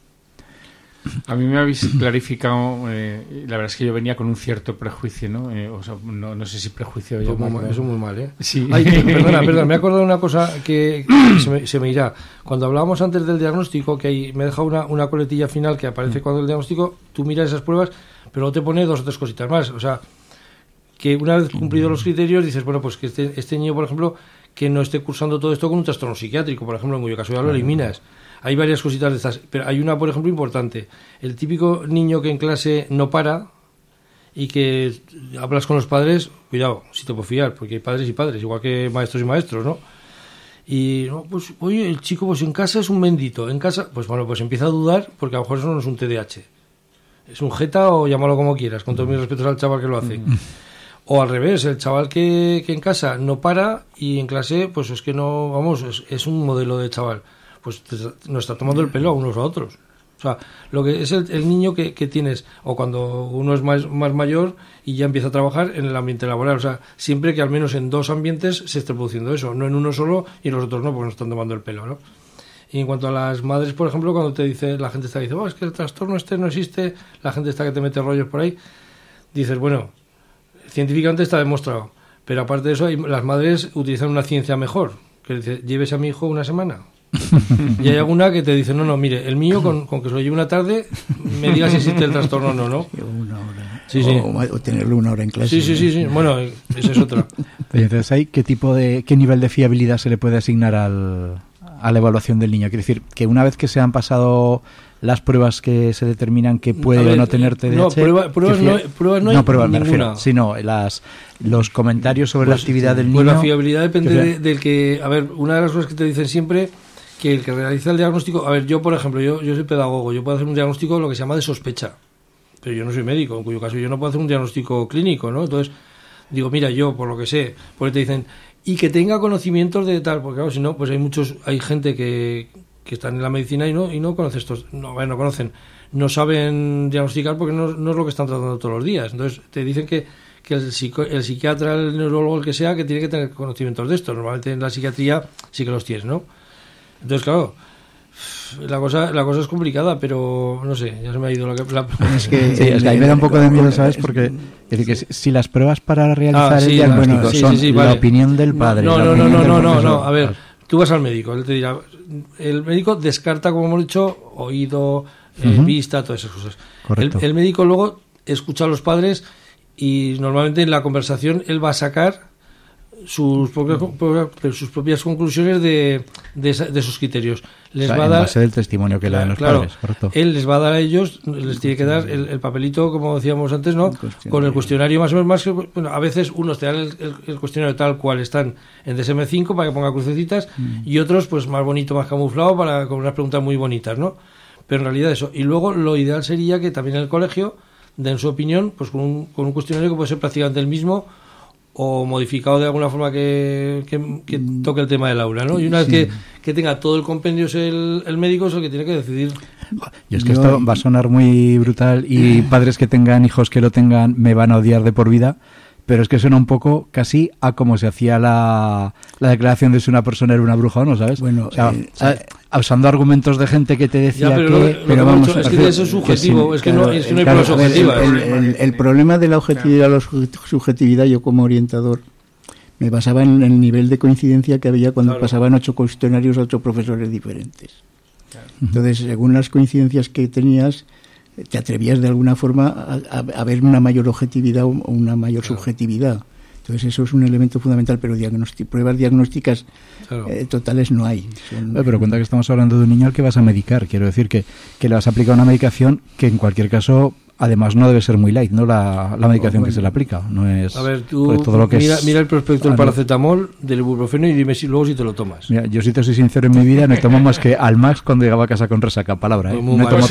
A mí me habéis clarificado, la verdad es que yo venía con un cierto prejuicio, ¿no? O sea, no sé si prejuicio... Pues eso muy mal, ¿eh? Sí. Ay, perdona, me he acordado de una cosa que se me irá. Cuando hablábamos antes del diagnóstico, que ahí me he dejado una coletilla final que aparece cuando el diagnóstico, tú miras esas pruebas, pero luego te pone 2 o 3 cositas más. O sea, que una vez cumplidos los criterios, dices, bueno, pues que este niño, por ejemplo, que no esté cursando todo esto con un trastorno psiquiátrico, por ejemplo, en cuyo caso ya lo eliminas. Hay varias cositas de estas, pero hay una, por ejemplo, importante. El típico niño que en clase no para y que hablas con los padres, cuidado, si te puedo fiar, porque hay padres y padres, igual que maestros y maestros, ¿no? Y, no, pues, oye, el chico pues en casa es un bendito, en casa, pues bueno, pues empieza a dudar, porque a lo mejor eso no es un TDAH. Es un jeta o llámalo como quieras, con todos mis respetos al chaval que lo hace. O al revés, el chaval que en casa no para y en clase, pues es que no, vamos, es un modelo de chaval. Pues nos está tomando el pelo a unos a otros. O sea, lo que es el niño que tienes, o cuando uno es más mayor y ya empieza a trabajar en el ambiente laboral. O sea, siempre que al menos en 2 ambientes se esté produciendo eso, no en uno solo y en los otros no, porque nos están tomando el pelo, ¿no? Y en cuanto a las madres, por ejemplo, cuando te dice, la gente está diciendo, es que el trastorno no existe, la gente está que te mete rollos por ahí, dices, bueno, científicamente está demostrado, pero aparte de eso, las madres utilizan una ciencia mejor, que dice, llévese a mi hijo una semana. Y hay alguna que te dice, no, mire, el mío con que se lo lleve una tarde, me diga si existe el trastorno o no. Una hora. Sí. O tenerlo una hora en clase. Sí. Bueno, esa es otra. Entonces, ¿hay qué nivel de fiabilidad se le puede asignar a la evaluación del niño? Quiere decir, que una vez que se han pasado las pruebas que se determinan que puede o no tener TDAH... No, pruebas no hay pruebas me ninguna. refiero, sino los comentarios sobre la actividad del niño... Pues la fiabilidad depende del que... A ver, una de las cosas que te dicen siempre, que el que realiza el diagnóstico... A ver, yo, por ejemplo, yo soy pedagogo, yo puedo hacer un diagnóstico lo que se llama de sospecha, pero yo no soy médico, en cuyo caso yo no puedo hacer un diagnóstico clínico, ¿no? Entonces, digo, mira, yo, por lo que sé, porque te dicen... Y que tenga conocimientos de tal, porque claro, si no, pues hay gente que están en la medicina y no conoce estos, no conocen, no saben diagnosticar porque no es lo que están tratando todos los días. Entonces te dicen que el psiquiatra, el neurólogo, el que sea, que tiene que tener conocimientos de esto. Normalmente en la psiquiatría sí que los tienes, ¿no? Entonces, claro, la cosa es complicada, pero no sé, ya se me ha ido es que ahí me da un poco de miedo, ¿sabes? Porque es decir, que si las pruebas para realizar el diagnóstico son la opinión del padre... No, a ver, tú vas al médico, él te dirá, el médico descarta, como hemos dicho, oído, vista, todas esas cosas. Correcto. El médico luego escucha a los padres y normalmente en la conversación él va a sacar sus propias conclusiones de esos criterios. Les va a dar, en base del testimonio que le dan los padres, correcto. Él les va a dar a ellos, les tiene que dar el papelito, como decíamos antes, ¿no? Con el cuestionario más o menos más que, bueno, a veces unos te dan el cuestionario tal cual están en DSM-5 para que ponga crucecitas y otros pues más bonito, más camuflado con unas preguntas muy bonitas, ¿no? Pero en realidad eso. Y luego lo ideal sería que también en el colegio den su opinión pues con un cuestionario que puede ser prácticamente el mismo o modificado de alguna forma que toque el tema del aula, ¿no? Y una vez que tenga todo el compendio el médico es el que tiene que decidir. Y es que esto va a sonar muy brutal y padres que tengan hijos que lo tengan me van a odiar de por vida, pero es que suena un poco casi a como se hacía la declaración de si una persona era una bruja o no, ¿sabes? Bueno, usando argumentos de gente que te decía pero vamos, es que eso es subjetivo, es que no hay pruebas objetivas. El problema de la objetividad o la subjetividad, yo como orientador me basaba en el nivel de coincidencia que había cuando pasaban 8 cuestionarios a 8 profesores diferentes. Claro. Entonces, según las coincidencias que tenías, te atrevías de alguna forma a ver una mayor objetividad o una mayor subjetividad. Entonces eso es un elemento fundamental, pero pruebas diagnósticas totales no hay. Pero cuenta que estamos hablando de un niño al que vas a medicar. Quiero decir que le vas a aplicar una medicación que en cualquier caso, además, no debe ser muy light, ¿no? La medicación que se le aplica. No es, a ver, tú todo lo que mira el prospecto del paracetamol, del ibuprofeno y dime luego si te lo tomas. Mira, yo si te soy sincero, en mi vida no tomo más que Almax cuando llegaba a casa con resaca, palabra, ¿eh?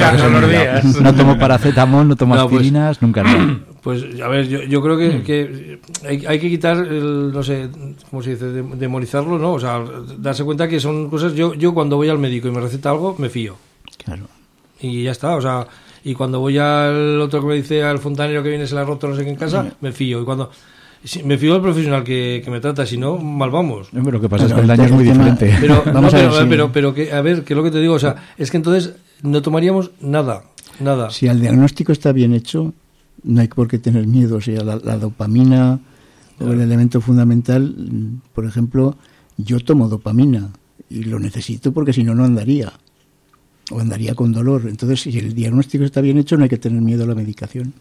No tomo paracetamol, no tomo aspirinas, nunca nada. Pues a ver, yo creo que hay que quitar no sé, ¿cómo se dice? Demonizarlo, ¿no? O sea, darse cuenta que son cosas... Yo cuando voy al médico y me receta algo, me fío. Claro. Y ya está, o sea... Y cuando voy al otro que me dice, al fontanero que viene se la ha roto no sé qué en casa, me fío. Y cuando me fío del profesional que me trata, si no, mal vamos. Pero lo que pasa es que el daño es muy diferente. Pero que, a ver, que es lo que te digo, o sea, es que entonces no tomaríamos nada. Si el diagnóstico está bien hecho, no hay por qué tener miedo. O sea, la dopamina o el elemento fundamental, por ejemplo, yo tomo dopamina y lo necesito porque si no, no andaría. O andaría con dolor. Entonces, si el diagnóstico está bien hecho, no hay que tener miedo a la medicación.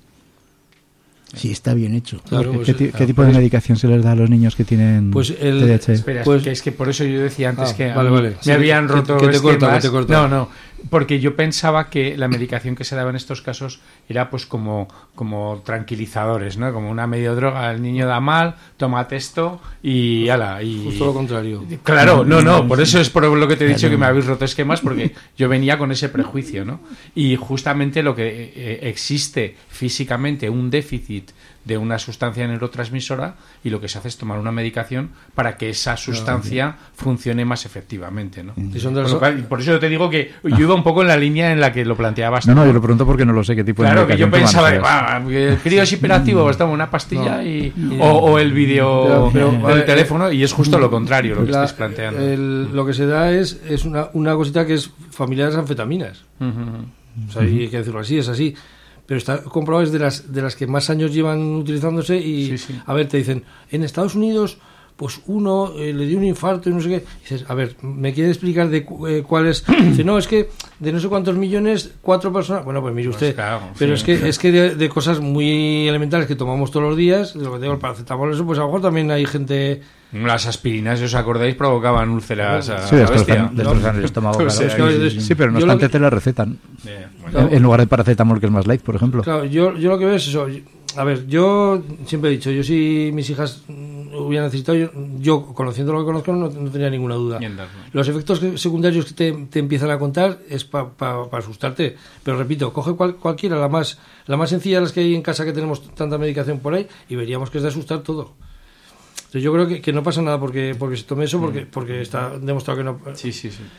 Si está bien hecho. Claro, ¿Qué tipo de medicación se les da a los niños que tienen TDAH? Espera, que es que por eso yo decía antes que me habían roto que te corta. No, porque yo pensaba que la medicación que se daba en estos casos era pues como tranquilizadores, ¿no? Como una medio droga, el niño da mal, tómate esto y ala. Y justo lo contrario. Claro, no, por eso es por lo que te he dicho que me habéis roto esquemas, porque yo venía con ese prejuicio, ¿no? Y justamente lo que existe físicamente un déficit de una sustancia neurotransmisora y lo que se hace es tomar una medicación para que esa sustancia funcione más efectivamente, ¿no? Por eso te digo que yo iba un poco en la línea en la que lo planteabas. No, yo lo pregunto porque no lo sé qué tipo de Claro, que yo medicación toman, pensaba, el crío es hiperactivo, pues toma una pastilla o el vídeo del teléfono, y es justo lo contrario lo que estáis planteando. Lo que se da es una cosita que es familiar de las anfetaminas. O sea, hay que decirlo así, es así. Pero está comprobado, es de las que más años llevan utilizándose y, a ver, te dicen, en Estados Unidos, pues uno le dio un infarto y no sé qué. Y dices, a ver, ¿me quiere explicar de cuál es? Dice, no, es que de no sé cuántos millones, 4 personas... Bueno, pues mire usted, claro, pero es que de cosas muy elementales que tomamos todos los días, lo que tengo el paracetamol, eso, pues a lo mejor también hay gente... Las aspirinas, si os acordáis, provocaban úlceras a sí, destrozan el estómago. Pues claro. Sí, pero no obstante te la recetan. En lugar de paracetamol, que es más light, por ejemplo. Claro, yo lo que veo es eso. A ver, yo siempre he dicho, yo si mis hijas hubieran necesitado, yo conociendo lo que conozco, no tenía ninguna duda. Los efectos secundarios que te empiezan a contar es para asustarte. Pero repito, coge cualquiera, la más sencilla de las que hay en casa, que tenemos tanta medicación por ahí, y veríamos que es de asustar todo. Entonces yo creo que no pasa nada porque se tome eso, porque está demostrado que no... Sí.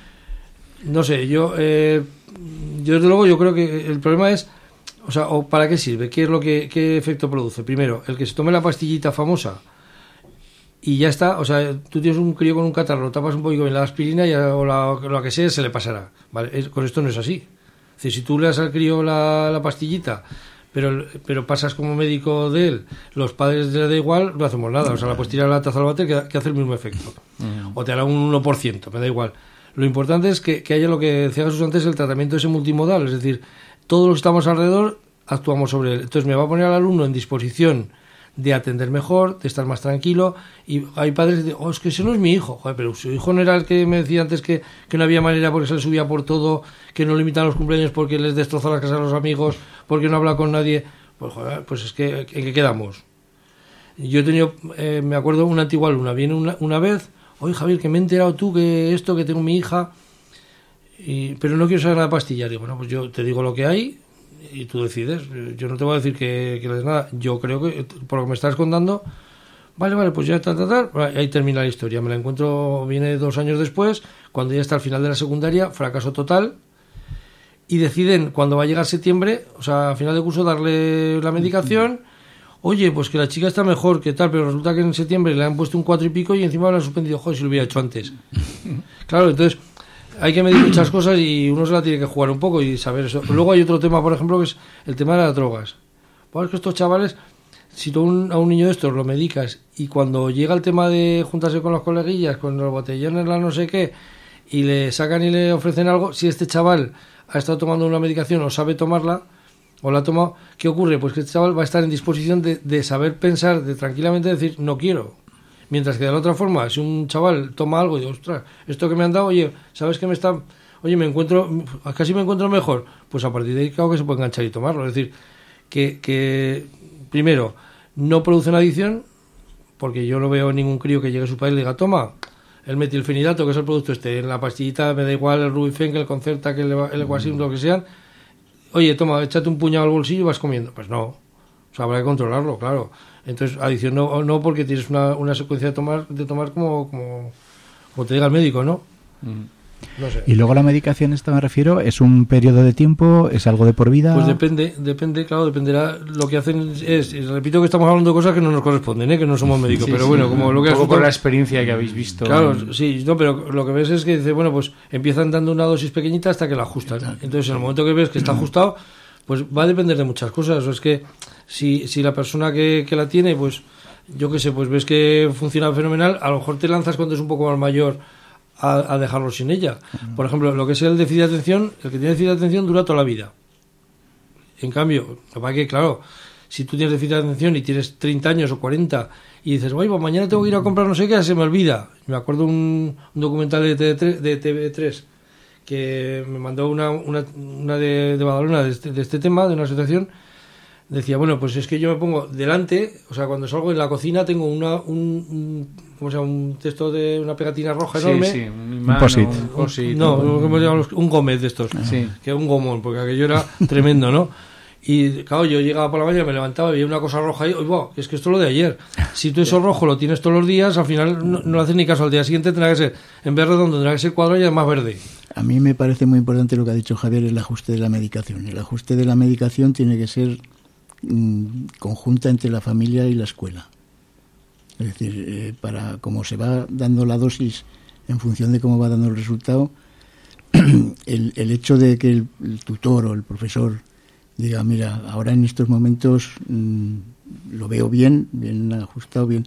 No sé, yo desde luego yo creo que el problema es, o sea, o ¿para qué sirve? ¿Qué efecto produce? Primero, el que se tome la pastillita famosa y ya está, o sea, tú tienes un crío con un catarro, tapas un poquito en la aspirina o lo que sea, se le pasará, ¿vale? Con esto no es así. Es decir, si tú le das al crío la pastillita, pero pasas como médico de él, los padres le da igual, no hacemos nada, o sea, la puedes tirar a la taza al váter que hace el mismo efecto, o te hará un 1%, me da igual. Lo importante es que haya lo que decía Jesús antes, el tratamiento ese multimodal, es decir, todos los que estamos alrededor actuamos sobre él. Entonces me va a poner al alumno en disposición de atender mejor, de estar más tranquilo, y hay padres que dicen, es que ese no es mi hijo. Joder, pero su hijo no era el que me decía antes que no había manera porque se le subía por todo, que no limitan los cumpleaños porque les destroza las casas a los amigos, porque no habla con nadie. Pues joder, pues es que ¿en qué quedamos? Yo he tenido, me acuerdo, una antigua alumna, viene una vez, oye Javier, que me he enterado tú que tengo mi hija, pero no quiero saber nada de pastillas. Digo, bueno, pues yo te digo lo que hay y tú decides. Yo no te voy a decir que le des nada. Yo creo que, por lo que me estás contando, vale, pues ya ahí termina la historia. Me la encuentro, viene 2 años después, cuando ya está al final de la secundaria, fracaso total, y deciden, cuando va a llegar septiembre, o sea, a final de curso, darle la medicación. Oye, pues que la chica está mejor, que tal, pero resulta que en septiembre le han puesto un 4 y pico y encima le han suspendido. Joder, si lo hubiera hecho antes. Claro, entonces hay que medir muchas cosas y uno se la tiene que jugar un poco y saber eso. Luego hay otro tema, por ejemplo, que es el tema de las drogas. Pues es que estos chavales, si tú a un niño de estos lo medicas y cuando llega el tema de juntarse con los coleguillas, con los botellones, la no sé qué, y le sacan y le ofrecen algo, si este chaval ha estado tomando una medicación o sabe tomarla, o la ha tomado, ¿qué ocurre? Pues que este chaval va a estar en disposición de saber pensar, de tranquilamente decir, no quiero. Mientras que de la otra forma, si un chaval toma algo y dice, ostras, esto que me han dado, oye, ¿sabes que casi me encuentro mejor? Pues a partir de ahí, claro que se puede enganchar y tomarlo. Es decir, que primero, no produce una adicción, porque yo no veo ningún crío que llegue a su padre y le diga, toma, el metilfenidato, que es el producto en la pastillita, me da igual el Rubifen, que el Concerta, que el Guasim, lo que sean. Oye, toma, échate un puñado al bolsillo y vas comiendo. Pues no, o sea, habrá que controlarlo, claro. Entonces, adicción no porque tienes una secuencia de tomar como te diga el médico, ¿no? No sé. Y luego la medicación, esta me refiero, ¿es un periodo de tiempo? ¿Es algo de por vida? Pues depende, claro, dependerá. Lo que hacen y repito que estamos hablando de cosas que no nos corresponden, que no somos médicos, pero bueno, como lo que un poco por la experiencia que habéis visto. Claro, sí, no, pero lo que ves es que dice, bueno, pues empiezan dando una dosis pequeñita hasta que la ajustan. Entonces, en el momento que ves que está ajustado, pues va a depender de muchas cosas. O es que si la persona que la tiene, pues yo qué sé, pues ves que funciona fenomenal, a lo mejor te lanzas cuando es un poco más mayor a dejarlo sin ella. Por ejemplo, lo que es el déficit de atención, el que tiene déficit de atención dura toda la vida. En cambio, que claro, si tú tienes déficit de atención y tienes 30 años o 40 y dices, pues mañana tengo que ir a comprar no sé qué, se me olvida. Me acuerdo un documental de TV3 que me mandó una de Badalona de este tema, de una asociación. Decía, bueno, pues es que yo me pongo delante, o sea, cuando salgo en la cocina tengo un texto de una pegatina roja enorme. Sí, un posit. Un gómez de estos, que es un gomón, porque aquello era tremendo, ¿no? Y claro, yo llegaba por la mañana, me levantaba, veía una cosa roja ahí, es que esto es lo de ayer. Si tú eso rojo lo tienes todos los días, al final no le haces ni caso. Al día siguiente tendrá que ser, en vez redondo, tendrá que ser cuadrado y además verde. A mí me parece muy importante lo que ha dicho Javier, el ajuste de la medicación. El ajuste de la medicación tiene que ser conjunta entre la familia y la escuela. Es decir, para como se va dando la dosis en función de cómo va dando el resultado, el hecho de que el tutor o el profesor diga, mira, ahora en estos momentos lo veo bien ajustado, bien.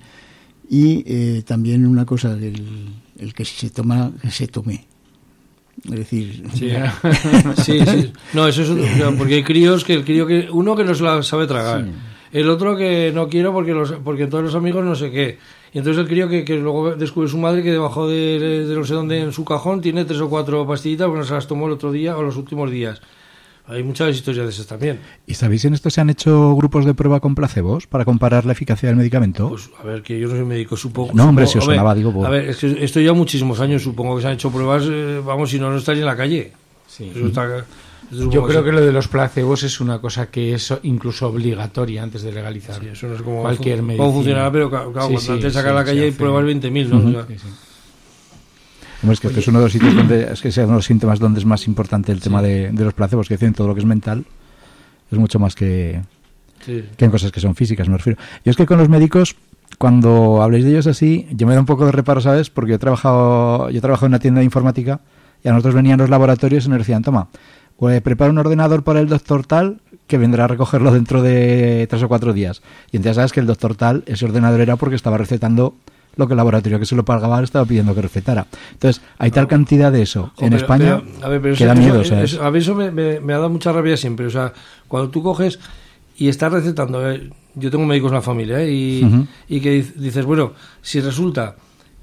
Y también una cosa, el que si se toma, que se tome. Es decir... Sí, sí. No, eso es porque hay críos que uno que no se la sabe tragar. Sí. El otro que no quiero porque todos los amigos no sé qué. Y entonces el crío que luego descubre su madre que debajo de no sé dónde en su cajón tiene 3 o 4 pastillitas porque no se las tomó el otro día o los últimos días. Hay muchas historias de esas también. ¿Y sabéis si en esto se han hecho grupos de prueba con placebos para comparar la eficacia del medicamento? Pues a ver, que yo no soy médico, supongo. No, hombre, si os sonaba, digo... A ver, es que esto ya muchísimos años, supongo que se han hecho pruebas, vamos, si no estaría en la calle. Sí. Yo creo que lo de los placebos es una cosa que es incluso obligatoria antes de legalizar. Sí, eso no es como cualquier medicina. Cómo funcionará, pero claro, cuando antes sacar a la calle hay pruebas 20.000, ¿no? O sea, sí. Hombre, es que esto es uno de los sitios donde es que sea uno de los síntomas donde es más importante el tema de los placebos, que dicen todo lo que es mental es mucho más que en cosas que son físicas, me refiero. Yo es que con los médicos, cuando habléis de ellos así, yo me da un poco de reparo, ¿sabes? Porque yo he trabajado en una tienda de informática y a nosotros venían los laboratorios y nos decían, toma, pues prepara un ordenador para el doctor tal que vendrá a recogerlo dentro de 3 o 4 días. Y entonces sabes que el doctor tal, ese ordenador era porque estaba recetando lo que el laboratorio que se lo pagaba estaba pidiendo que recetara. Entonces, hay tal cantidad de eso en España que da miedo. A mí eso me ha dado mucha rabia siempre. O sea, cuando tú coges y estás recetando, yo tengo médicos en la familia, y que dices, bueno, si resulta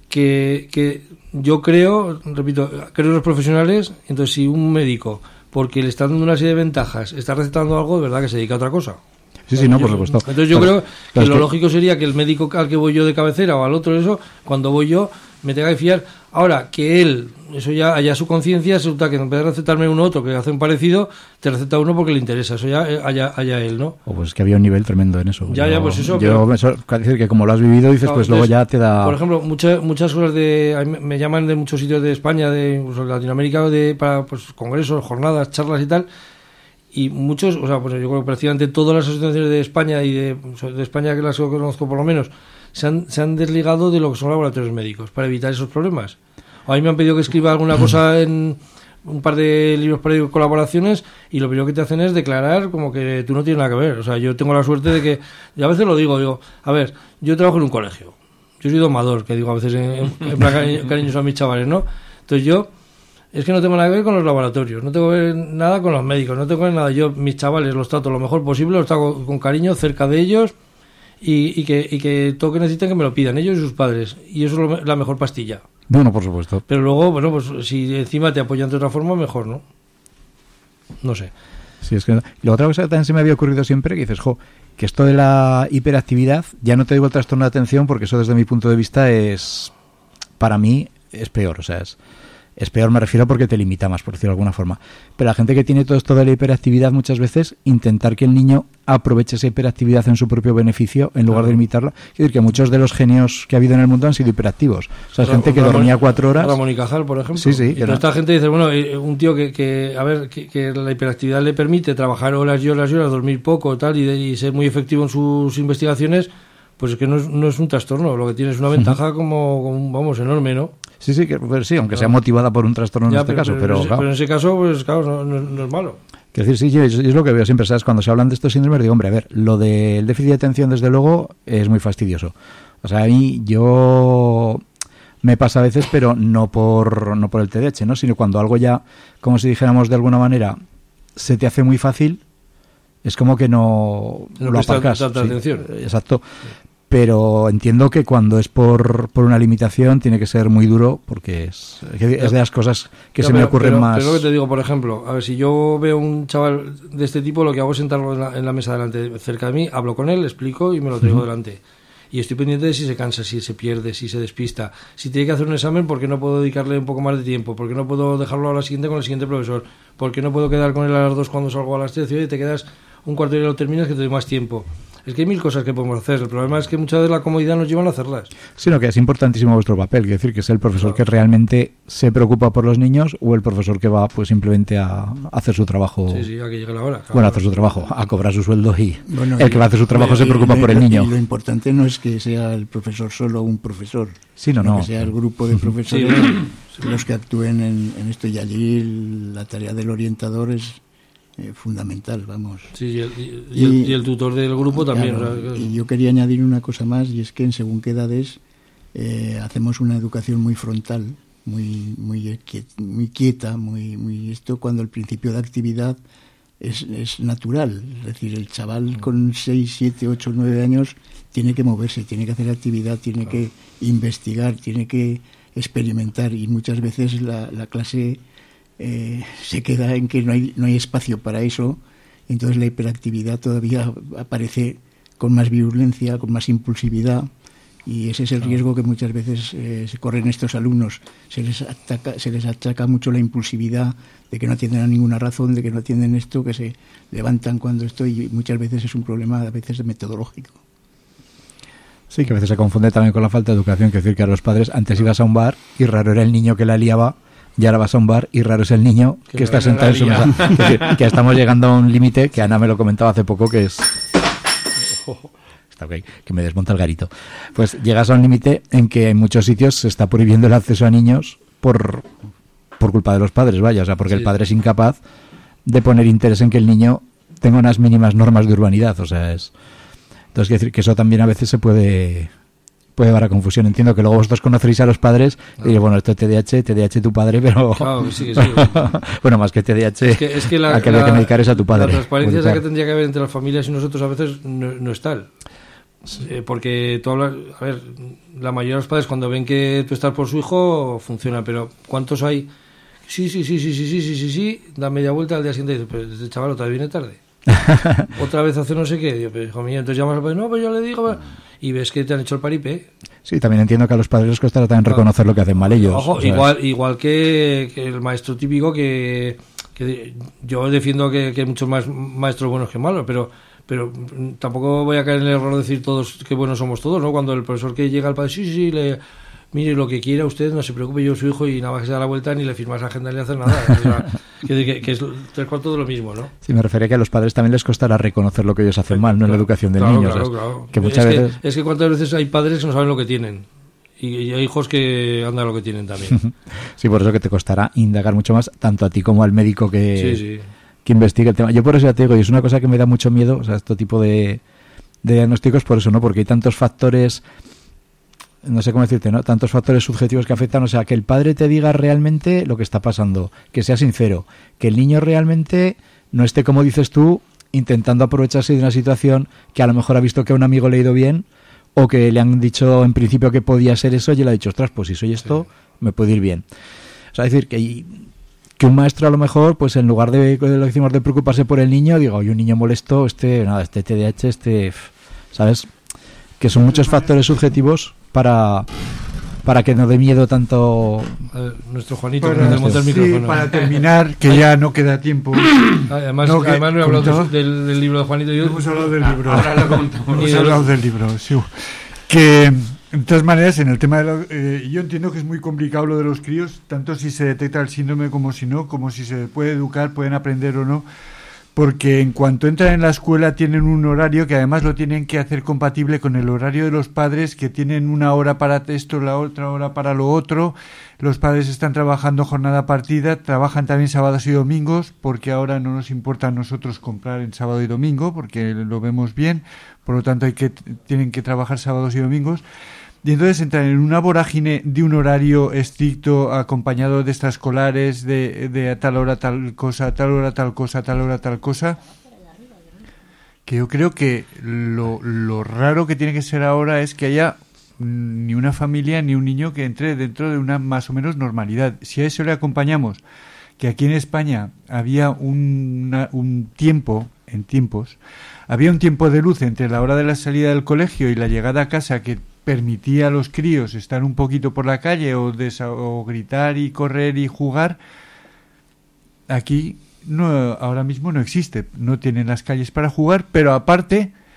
que yo creo en los profesionales, entonces si un médico, porque le está dando una serie de ventajas, está recetando algo, de verdad que se dedica a otra cosa. Sí, no, por supuesto. Entonces yo creo que lo lógico sería que el médico al que voy yo de cabecera o al otro, eso, cuando voy yo, me tenga que fiar. Ahora, que él, eso ya haya su conciencia, resulta que en vez de recetarme uno otro que hace un parecido, te receta uno porque le interesa. Eso ya haya él, ¿no? Pues es que había un nivel tremendo en eso. Pues eso. Decir que como lo has vivido, dices, pues luego ya te da... Por ejemplo, muchas cosas me llaman de muchos sitios de España, incluso de Latinoamérica, para congresos, jornadas, charlas y tal. Y muchos, o sea, pues yo creo que prácticamente todas las asociaciones de España y de España, que las conozco por lo menos, se han desligado de lo que son laboratorios médicos para evitar esos problemas. A mí me han pedido que escriba alguna cosa en un par de libros para colaboraciones y lo primero que te hacen es declarar como que tú no tienes nada que ver. O sea, yo tengo la suerte de que, y a veces lo digo, a ver, yo trabajo en un colegio, yo soy domador, que digo a veces en plan cariñoso a mis chavales, ¿no? Entonces yo... Es que no tengo nada que ver con los laboratorios, no tengo que ver nada con los médicos, no tengo que ver nada. Yo, mis chavales, los trato lo mejor posible, los trato con cariño, cerca de ellos y que todo lo que necesiten que me lo pidan, ellos y sus padres. Y eso es la mejor pastilla. Bueno, por supuesto. Pero luego, bueno, pues si encima te apoyan de otra forma, mejor, ¿no? No sé. Sí, es que... Y la otra cosa que también se me había ocurrido siempre, que dices, que esto de la hiperactividad, ya no te digo el trastorno de atención, porque eso desde mi punto de vista para mí, es peor, o sea, es peor, me refiero, porque te limita más, por decirlo de alguna forma. Pero la gente que tiene todo esto de la hiperactividad, muchas veces intentar que el niño aproveche esa hiperactividad en su propio beneficio en lugar de limitarla. Es decir, que muchos de los genios que ha habido en el mundo han sido hiperactivos. O sea, gente que dormía 4 horas. Ramón y Cajal, por ejemplo. Sí. Y esta gente dice, bueno, un tío que la hiperactividad le permite trabajar horas y horas y horas, dormir poco tal y ser muy efectivo en sus investigaciones, pues es que no es un trastorno. Lo que tiene es una ventaja como enorme, ¿no? Sí, aunque sea motivada por un trastorno en este caso. Pero en ese caso, pues claro, no es malo. Quiero decir, sí, es lo que veo siempre, ¿sabes? Cuando se hablan de estos síndromes, digo, hombre, a ver, lo del déficit de atención, desde luego, es muy fastidioso. O sea, a mí, me pasa a veces, pero no por el TDAH, ¿no? Sino cuando algo ya, como si dijéramos de alguna manera, se te hace muy fácil, es como que no lo aparcas. Tanta atención. Exacto. Pero entiendo que cuando es por una limitación tiene que ser muy duro, porque es de las cosas que me ocurren más. Pero lo que te digo, por ejemplo, a ver, si yo veo un chaval de este tipo, lo que hago es sentarlo en la mesa delante, cerca de mí, hablo con él, le explico y me lo traigo delante. Y estoy pendiente de si se cansa, si se pierde, si se despista. Si tiene que hacer un examen, ¿por qué no puedo dedicarle un poco más de tiempo? ¿Por qué no puedo dejarlo a la siguiente con el siguiente profesor? ¿Por qué no puedo quedar con él a las 2 cuando salgo a las 3? Y oye, te quedas un cuarto de hora y lo terminas, que te doy más tiempo. Es que hay 1000 cosas que podemos hacer. El problema es que muchas veces la comodidad nos lleva a hacerlas. Sino que es importantísimo vuestro papel, es decir, que es el profesor que realmente se preocupa por los niños o el profesor que va pues simplemente a hacer su trabajo. Sí, a que llegue la hora. Claro. Bueno, a hacer su trabajo, a cobrar su sueldo y bueno, el que va a hacer su trabajo se preocupa por el niño. Y lo importante no es que sea el profesor solo un profesor, sino no. que sea el grupo de profesores los que actúen en esto. Y allí la tarea del orientador es fundamental, vamos. Sí, y el tutor del grupo también. Claro, o sea, y yo quería añadir una cosa más, y es que en según qué edades hacemos una educación muy frontal, muy quieta, muy esto, cuando el principio de actividad es natural. Es decir, el chaval con 6, 7, 8, 9 años tiene que moverse, tiene que hacer actividad, tiene que investigar, tiene que experimentar, y muchas veces la clase se queda en que no hay espacio para eso. Entonces la hiperactividad todavía aparece con más virulencia, con más impulsividad, y ese es el riesgo que muchas veces se corren estos alumnos. Se les achaca mucho la impulsividad, de que no atienden a ninguna razón, de que no atienden esto, que se levantan cuando esto, y muchas veces es un problema a veces metodológico. Sí, que a veces se confunde también con la falta de educación, que decir que a los padres antes ibas a un bar y raro era el niño que la liaba, y ahora vas a un bar y raro es el niño que está sentado en su mesa. Que estamos llegando a un límite, que Ana me lo comentaba hace poco, que es... Está okay, que me desmonta el garito. Pues llegas a un límite en que en muchos sitios se está prohibiendo el acceso a niños por culpa de los padres, vaya, o sea, porque el padre es incapaz de poner interés en que el niño tenga unas mínimas normas de urbanidad, o sea, es... Entonces, quiero decir que eso también a veces se puede llevar a confusión. Entiendo que luego vosotros conoceréis a los padres y diréis, bueno, esto es TDAH tu padre, pero... Claro, que sí. Bueno, más que TDAH, es que a que lo que medicar es a tu padre. La transparencia esa que tendría que haber entre las familias y nosotros a veces no es tal. Porque tú hablas... A ver, la mayoría de los padres cuando ven que tú estás por su hijo, funciona, pero ¿cuántos hay? Sí, da media vuelta al día siguiente y dices, pero este chaval otra vez viene tarde. Otra vez hace no sé qué, digo, pero hijo mío, entonces llamas al padre, no, pues yo le digo, y ves que te han hecho el paripé. Sí, también entiendo que a los padres les costará también reconocer lo que hacen mal ellos. Ojo, igual que el maestro típico, que yo defiendo que hay muchos más maestros buenos que malos, pero tampoco voy a caer en el error de decir todos que buenos somos todos, ¿no? Cuando el profesor que llega al padre, mire, lo que quiera usted, no se preocupe, yo soy su hijo, y nada más que se da la vuelta ni le firmas la agenda ni le hace nada. O sea, que es 3/4 de lo mismo, ¿no? Sí, me refería que a los padres también les costará reconocer lo que ellos hacen mal, no en la educación del niño. Claro. Que muchas veces... Es que cuántas veces hay padres que no saben lo que tienen y hay hijos que andan lo que tienen también. Sí, por eso que te costará indagar mucho más, tanto a ti como al médico que investigue el tema. Yo por eso ya te digo, y es una cosa que me da mucho miedo, o sea, este tipo de diagnósticos, por eso, ¿no? Porque hay tantos factores... No sé cómo decirte, ¿no? Tantos factores subjetivos que afectan, o sea, que el padre te diga realmente lo que está pasando, que sea sincero, que el niño realmente no esté, como dices tú, intentando aprovecharse de una situación que a lo mejor ha visto que a un amigo le ha ido bien, o que le han dicho en principio que podía ser eso, y él ha dicho, ostras, pues si soy esto, me puede ir bien. O sea, es decir, que un maestro a lo mejor, pues en lugar de lo que decimos de preocuparse por el niño, digo, oye, un niño molesto, este TDAH, ¿sabes? Que son muchos factores subjetivos para que no dé miedo tanto. Nuestro Juanito, bueno, que nos el micrófono. Para terminar, que ya no queda tiempo. Además no he hablado del libro de Juanito. Hemos hablado del libro. Ahora lo contamos. Hemos hablado del libro, sí. Que, de todas maneras, en el tema de yo entiendo que es muy complicado lo de los críos, tanto si se detecta el síndrome como si no, como si se puede educar, pueden aprender o no. Porque en cuanto entran en la escuela tienen un horario que además lo tienen que hacer compatible con el horario de los padres, que tienen una hora para esto, la otra hora para lo otro. Los padres están trabajando jornada partida, trabajan también sábados y domingos, porque ahora no nos importa a nosotros comprar en sábado y domingo, porque lo vemos bien, por lo tanto tienen que trabajar sábados y domingos. Y entonces entran en una vorágine de un horario estricto acompañado de extraescolares, de a tal hora tal cosa, a tal hora tal cosa, a tal hora tal cosa, que yo creo que lo raro que tiene que ser ahora es que haya ni una familia ni un niño que entre dentro de una más o menos normalidad. Si a eso le acompañamos que aquí en España había un tiempo, había un tiempo de luz entre la hora de la salida del colegio y la llegada a casa que permitía a los críos estar un poquito por la calle o gritar y correr y jugar. Aquí ahora mismo no existe, no tienen las calles para jugar, pero aparte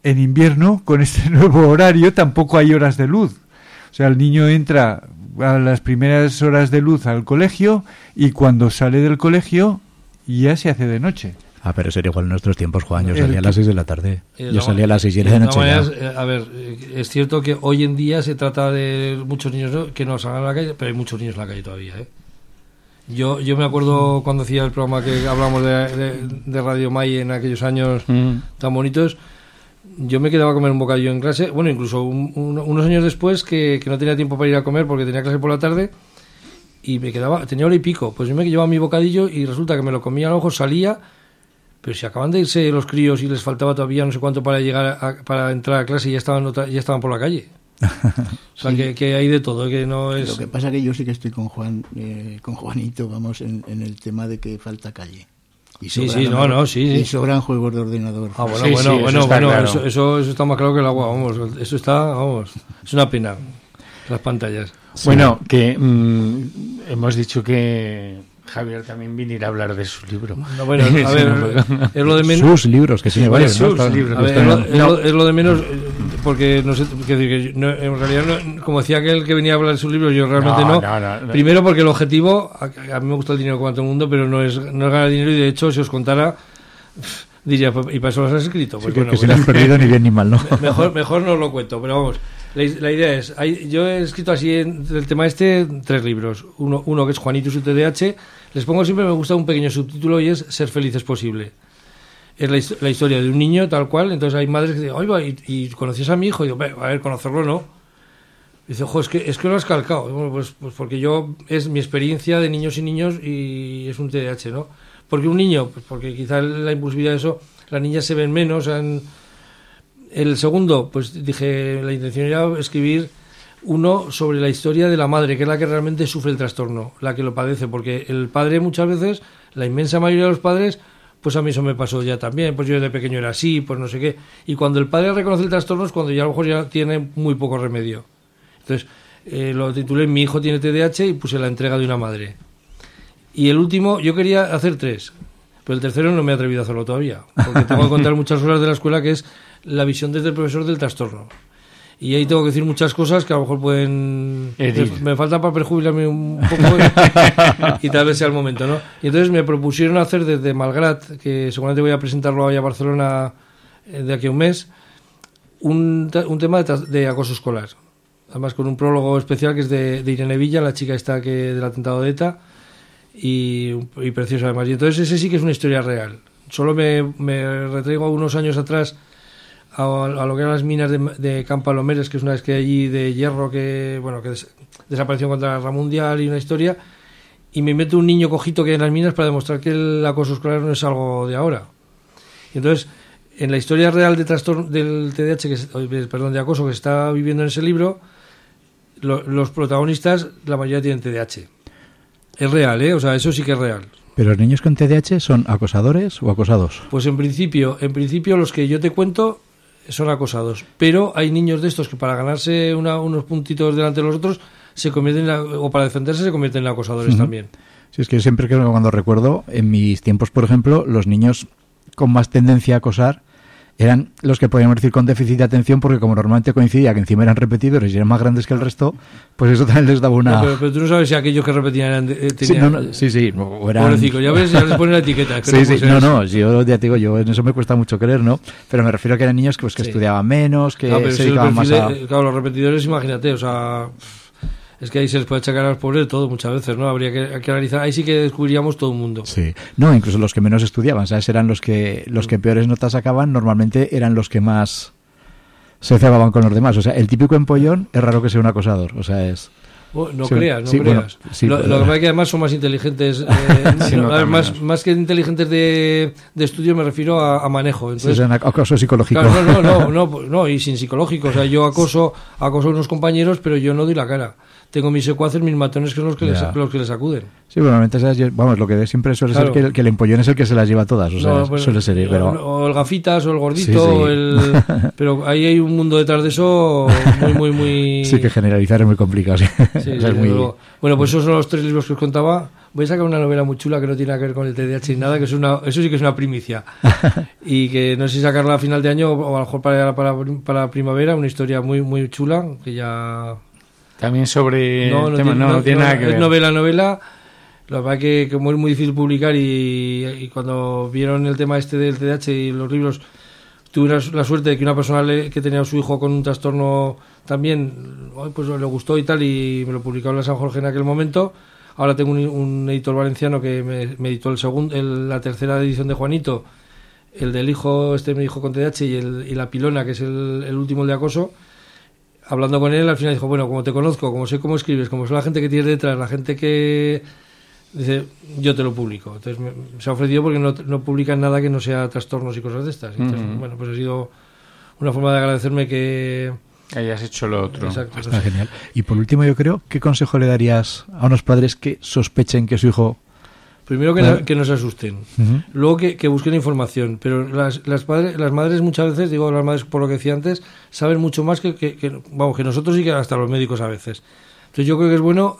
en invierno, con este nuevo horario, tampoco hay horas de luz. O sea, el niño entra a las primeras horas de luz al colegio y cuando sale del colegio ya se hace de noche. Ah, pero sería igual en nuestros tiempos, Juan. Yo salía a las 6 de la tarde. Yo salía a las 6 y era de de noche. maneras, a ver, es cierto que hoy en día se trata de muchos niños, ¿no?, que no salgan a la calle, pero hay muchos niños en la calle todavía, ¿eh? Yo me acuerdo cuando hacía el programa que hablamos de Radio May en aquellos años tan bonitos. Yo me quedaba a comer un bocadillo en clase, bueno, incluso unos años después que no tenía tiempo para ir a comer porque tenía clase por la tarde y me quedaba, tenía hora y pico, pues yo me llevaba mi bocadillo y resulta que me lo comía a lo mejor, salía, pero si acaban de irse los críos y les faltaba todavía no sé cuánto para llegar para entrar a clase y ya estaban por la calle. O sea, sí. que hay de todo, que no es... Lo que pasa que yo sí que estoy con Juanito, vamos, en el tema de que falta calle. Y Sí, Y sobran juegos de ordenador. Ah, bueno, Sí, bueno, sí, bueno, eso está bueno, claro. eso está más claro que el agua, vamos, eso está, vamos, es una pena, las pantallas. Bueno, que hemos dicho que Javier también viniera a hablar de su libro. No, bueno, a ver, es lo de menos... Sus libros, que sí, vale, ¿no? sus Está- libros. A ver, es lo de menos, porque no sé, en realidad, como decía aquel que venía a hablar de sus libros, yo realmente no. No. Primero porque el objetivo, a mí me gusta el dinero como a todo el mundo, pero no es ganar dinero, y de hecho, si os contara, diría, pues, ¿y para eso lo has escrito? Pues Sí, bueno, que si pues, no has perdido ni bien ni mal, ¿no? mejor no os lo cuento, pero vamos, la idea es, yo he escrito así del tema 3 libros, uno que es Juanito y su TDAH, les pongo siempre, me gusta un pequeño subtítulo y es Ser feliz es posible. Es la historia de un niño tal cual, entonces hay madres que dicen, oiga, ¿y conocías a mi hijo? Y digo, a ver, conocerlo no. Y dice, ojo, es que lo has calcado. Bueno, pues porque es mi experiencia de niños y niños y es un TDAH, ¿no? Porque un niño, pues porque quizá la impulsividad de eso, las niñas se ven menos. El segundo, pues dije, la intención era escribir uno sobre la historia de la madre, que es la que realmente sufre el trastorno, la que lo padece, porque el padre muchas veces, la inmensa mayoría de los padres, pues a mí eso me pasó ya también, pues yo de pequeño era así, pues no sé qué, y cuando el padre reconoce el trastorno es cuando ya a lo mejor ya tiene muy poco remedio. Entonces, lo titulé Mi hijo tiene TDAH y puse La entrega de una madre. Y el último, yo quería hacer 3, pero el tercero no me he atrevido a hacerlo todavía, porque tengo que contar muchas cosas de la escuela, que es la visión desde el profesor del trastorno. Y ahí tengo que decir muchas cosas que a lo mejor pueden... Me falta para perjubilarme un poco y tal vez sea el momento, ¿no? Y entonces me propusieron hacer desde Malgrat, que seguramente voy a presentarlo ahí a Barcelona de aquí a un mes, un tema de acoso escolar. Además con un prólogo especial que es de Irene Villa, la chica esta del atentado de ETA, y precioso además. Y entonces ese sí que es una historia real. Solo me retraigo a unos años atrás a lo que eran las minas de Campalomeres, que es una vez que allí de hierro que desapareció contra la Guerra Mundial y una historia, y me meto un niño cojito que hay en las minas para demostrar que el acoso escolar no es algo de ahora. Y entonces, en la historia real de trastorno del TDAH, de acoso que se está viviendo en ese libro, los protagonistas, la mayoría tienen TDAH. Es real, o sea, eso sí que es real. ¿Pero los niños con TDAH son acosadores o acosados? Pues en principio los que yo te cuento son acosados, pero hay niños de estos que para ganarse unos puntitos delante de los otros se convierten o para defenderse se convierten en acosadores también. Sí, es que siempre cuando recuerdo, en mis tiempos, por ejemplo, los niños con más tendencia a acosar eran los que podíamos decir con déficit de atención, porque como normalmente coincidía que encima eran repetidores y eran más grandes que el resto, pues eso también les daba una... No, pero tú no sabes si aquellos que repetían tenían... Sí, o eran... Pobrecito, ya ves, ya les ponen la etiqueta. Sí, yo ya te digo, yo en eso me cuesta mucho creer, ¿no? Pero me refiero a que eran niños que estudiaban menos, que se dedicaban más a... Claro, los repetidores, imagínate, o sea... Es que ahí se les puede achacar a los pobres de todo muchas veces, ¿no? Habría que analizar. Ahí sí que descubriríamos todo el mundo. Sí. No, incluso los que menos estudiaban, ¿sabes? Eran los que peores notas sacaban, normalmente eran los que más se cebaban con los demás. O sea, el típico empollón es raro que sea un acosador. O sea, es... No sí, creas. sí, bueno, sí, lo que pasa es que además son más inteligentes. Más que inteligentes de estudio me refiero a manejo. Entonces, sí, es un acoso psicológico. Claro, no, y sin psicológico. O sea, yo acoso a unos compañeros, pero yo no doy la cara. Tengo mis secuaces, mis matones, que son los que les acuden. Sí, normalmente lo que siempre suele ser que el empollón es el que se las lleva todas. O sea, suele ser. Pero... O el gafitas, o el gordito, sí. Pero ahí hay un mundo detrás de eso muy... Sí, que generalizar es muy complicado. Sí. Sí, O sea, es muy... Bueno, pues esos son los 3 libros que os contaba. Voy a sacar una novela muy chula que no tiene nada que ver con el TDAH ni nada, que eso sí que es una primicia. Y que no sé si sacarla a final de año o a lo mejor para primavera, una historia muy muy chula, que ya... También sobre no tiene nada que ver. Es novela. La verdad que es muy difícil publicar y cuando vieron el tema este del TDAH y los libros, tuve la suerte de que una persona que tenía a su hijo con un trastorno también, pues le gustó y tal, y me lo publicó en la San Jorge en aquel momento. Ahora tengo un editor valenciano que me editó la tercera edición de Juanito, el del hijo, mi hijo con TDAH, y la pilona, que es el último, el de acoso. Hablando con él, al final dijo, bueno, como te conozco, como sé cómo escribes, como sé la gente que tienes detrás, la gente que... Dice, yo te lo publico. Entonces se ha ofrecido porque no publican nada que no sea trastornos y cosas de estas. Entonces, bueno, pues ha sido una forma de agradecerme que hayas hecho lo otro. Exacto. Está genial. Y por último, yo creo, ¿qué consejo le darías a unos padres que sospechen que su hijo... Primero que no se asusten, luego que busquen información, pero las madres muchas veces, digo las madres por lo que decía antes, saben mucho más que nosotros y que hasta los médicos a veces. Entonces yo creo que es bueno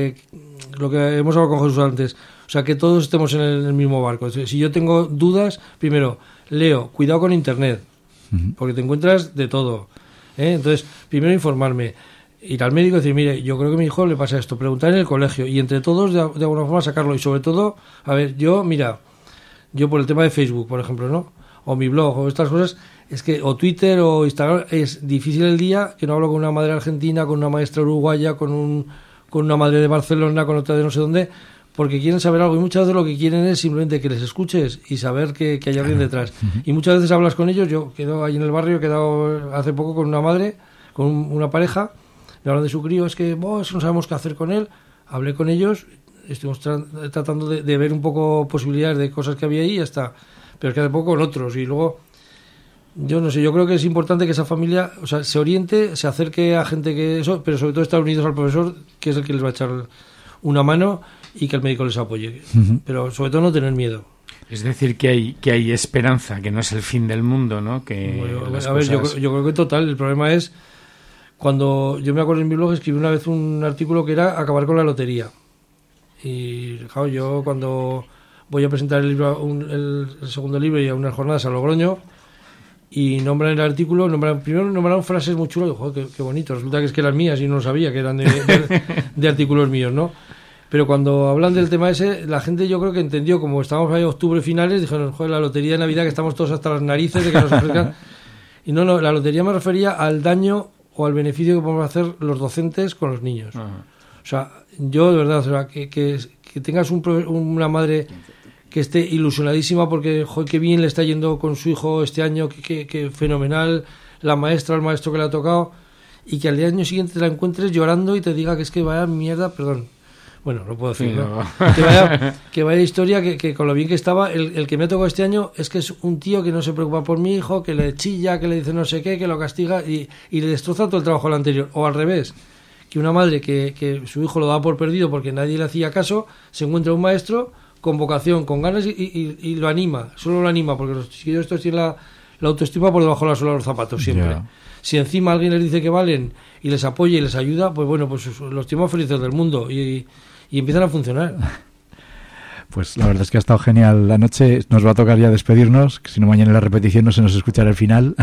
lo que hemos hablado con Jesús antes, o sea, que todos estemos en el mismo barco. Si yo tengo dudas, primero leo, cuidado con internet, porque te encuentras de todo, entonces primero informarme, ir al médico y decir, mire, yo creo que a mi hijo le pasa esto, preguntar en el colegio y entre todos de alguna forma sacarlo, y sobre todo, a ver, yo por el tema de Facebook, por ejemplo, ¿no? O mi blog o estas cosas, es que o Twitter o Instagram es difícil el día que no hablo con una madre argentina, con una maestra uruguaya, con una madre de Barcelona, con otra de no sé dónde, porque quieren saber algo y muchas veces lo que quieren es simplemente que les escuches y saber que hay alguien detrás. Y muchas veces hablas con ellos, yo quedo ahí en el barrio, he quedado hace poco con una madre, con una pareja, me hablan de su crío, es que no sabemos qué hacer con él. Hablé con ellos, estuvimos tratando de ver un poco posibilidades de cosas que había ahí y ya está. Pero es que hace poco con otros. Y luego, yo no sé, yo creo que es importante que esa familia, o sea, se oriente, se acerque a gente que eso, pero sobre todo estar unidos al profesor, que es el que les va a echar una mano, y que el médico les apoye. Pero sobre todo no tener miedo. Es decir, que hay esperanza, que no es el fin del mundo, ¿no? Que bueno, a ver, yo creo que total, el problema es... Cuando yo me acuerdo en mi blog escribí una vez un artículo que era acabar con la lotería. Y claro, yo cuando voy a presentar el libro, el segundo libro y a unas jornadas a Logroño, y nombran el artículo, primero nombraron frases muy chulas, y joder, qué bonito, resulta que es que eran mías y no lo sabía, que eran de artículos míos, ¿no? Pero cuando hablan del tema ese, la gente yo creo que entendió, como estábamos ahí en octubre finales, dijeron, joder, la lotería de Navidad, que estamos todos hasta las narices de que nos ofrezcan. Y no, la lotería me refería al daño o al beneficio que podemos hacer los docentes con los niños. O sea, yo de verdad, o sea, que tengas una madre que esté ilusionadísima porque, joder, qué bien le está yendo con su hijo este año, que fenomenal, la maestra, el maestro que le ha tocado, y que al año siguiente te la encuentres llorando y te diga que es que vaya mierda, perdón. Bueno, no puedo decir, ¿no? Que vaya historia, que con lo bien que estaba, el que me ha tocado este año es que es un tío que no se preocupa por mi hijo, que le chilla, que le dice no sé qué, que lo castiga y le destroza todo el trabajo al anterior. O al revés, que una madre que su hijo lo da por perdido porque nadie le hacía caso, se encuentra un maestro con vocación, con ganas y lo anima, solo lo anima, porque los chiquillos estos tienen la autoestima por debajo de la suela de los zapatos siempre. Yeah. Si encima alguien les dice que valen y les apoya y les ayuda, pues bueno, pues los tiene más felices del mundo y empiezan a funcionar. Pues la verdad es que ha estado genial la noche. Nos va a tocar ya despedirnos, que si no mañana en la repetición no se nos escuchará el final.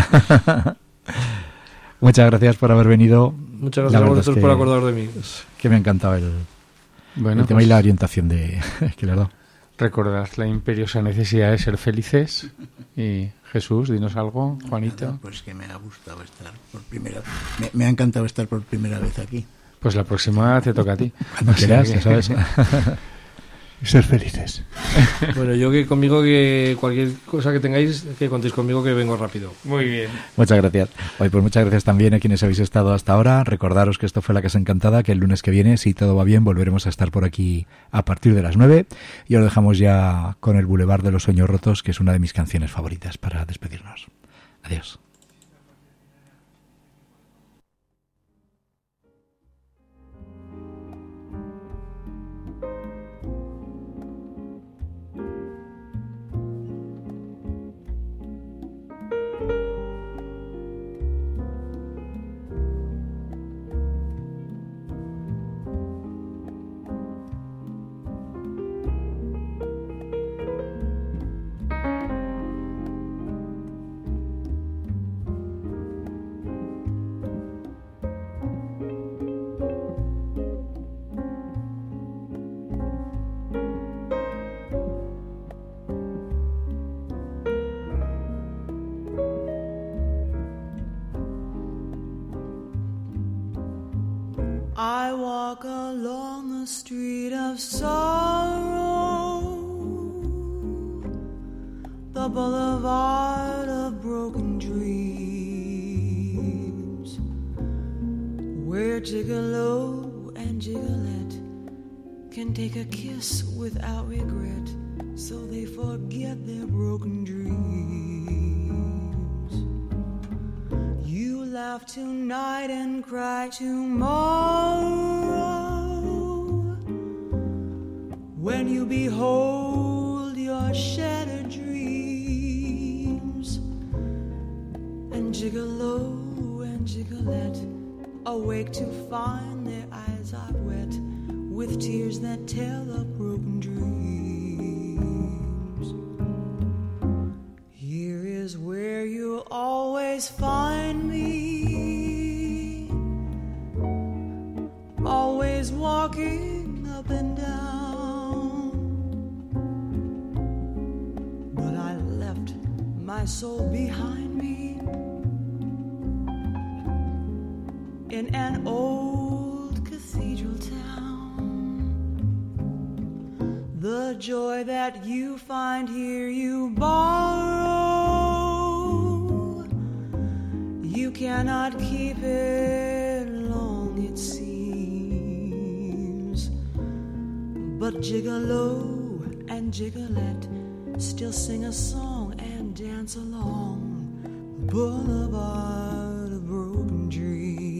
Muchas gracias por haber venido. Muchas gracias a vosotros por acordaros de mí. Que me ha encantado el tema y la orientación que le has dado. Recordad la imperiosa necesidad de ser felices. Y Jesús, dinos algo, Juanito. Nada, pues que me ha gustado estar por primera vez. Me ha encantado estar por primera vez aquí. Pues la próxima te toca a ti. Cuando quieras, ya sabes. Ser felices. Bueno, yo que conmigo, que cualquier cosa que tengáis, que contéis conmigo, que vengo rápido. Muy bien. Muchas gracias. Hoy pues muchas gracias también a quienes habéis estado hasta ahora. Recordaros que esto fue La Casa Encantada, que el lunes que viene, si todo va bien, volveremos a estar por aquí a partir de las 9. Y os dejamos ya con el Boulevard de los Sueños Rotos, que es una de mis canciones favoritas para despedirnos. Adiós. I walk along the street of sorrow, the boulevard of broken dreams, where Gigolo and Gigolette can take a kiss without regret, so they forget their broken dreams. You laugh tonight and cry tomorrow, when you behold your shattered dreams. And Gigolo and Gigolette awake to find their eyes are wet with tears that tell of broken dreams. Here is where you'll always find me, always walking up and down. But I left my soul behind me in an old cathedral town. The joy that you find here you borrow, you cannot keep it long it seems. But Gigolo and Gigolette still sing a song and dance along the boulevard of broken dreams.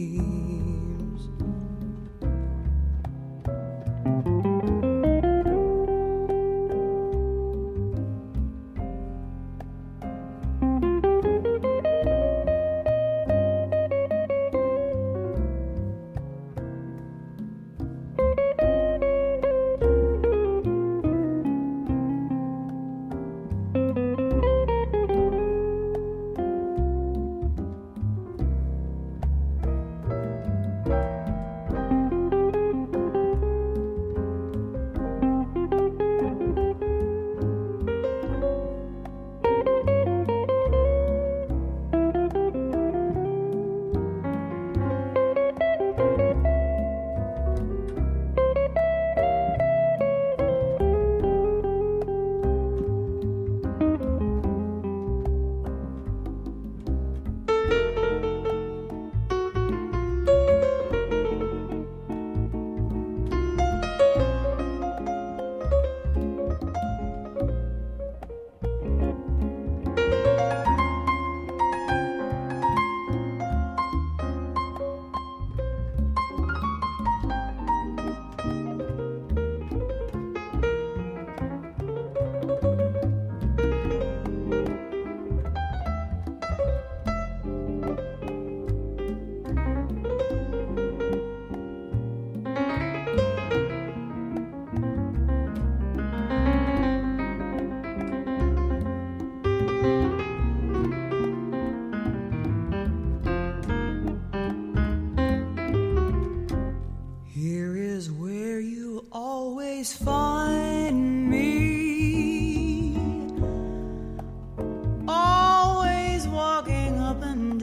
Find me, always walking up and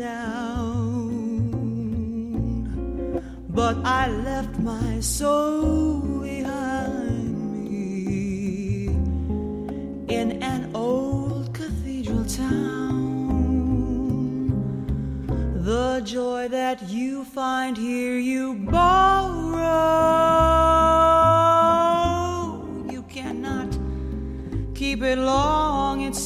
down. But I left my soul behind me in an old cathedral town. The joy that you find here you borrow, you cannot keep it long it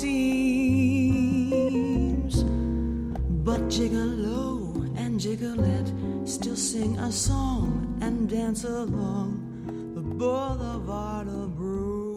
seems. But Gigolo and Gigolette still sing a song and dance along the boulevard of Brook.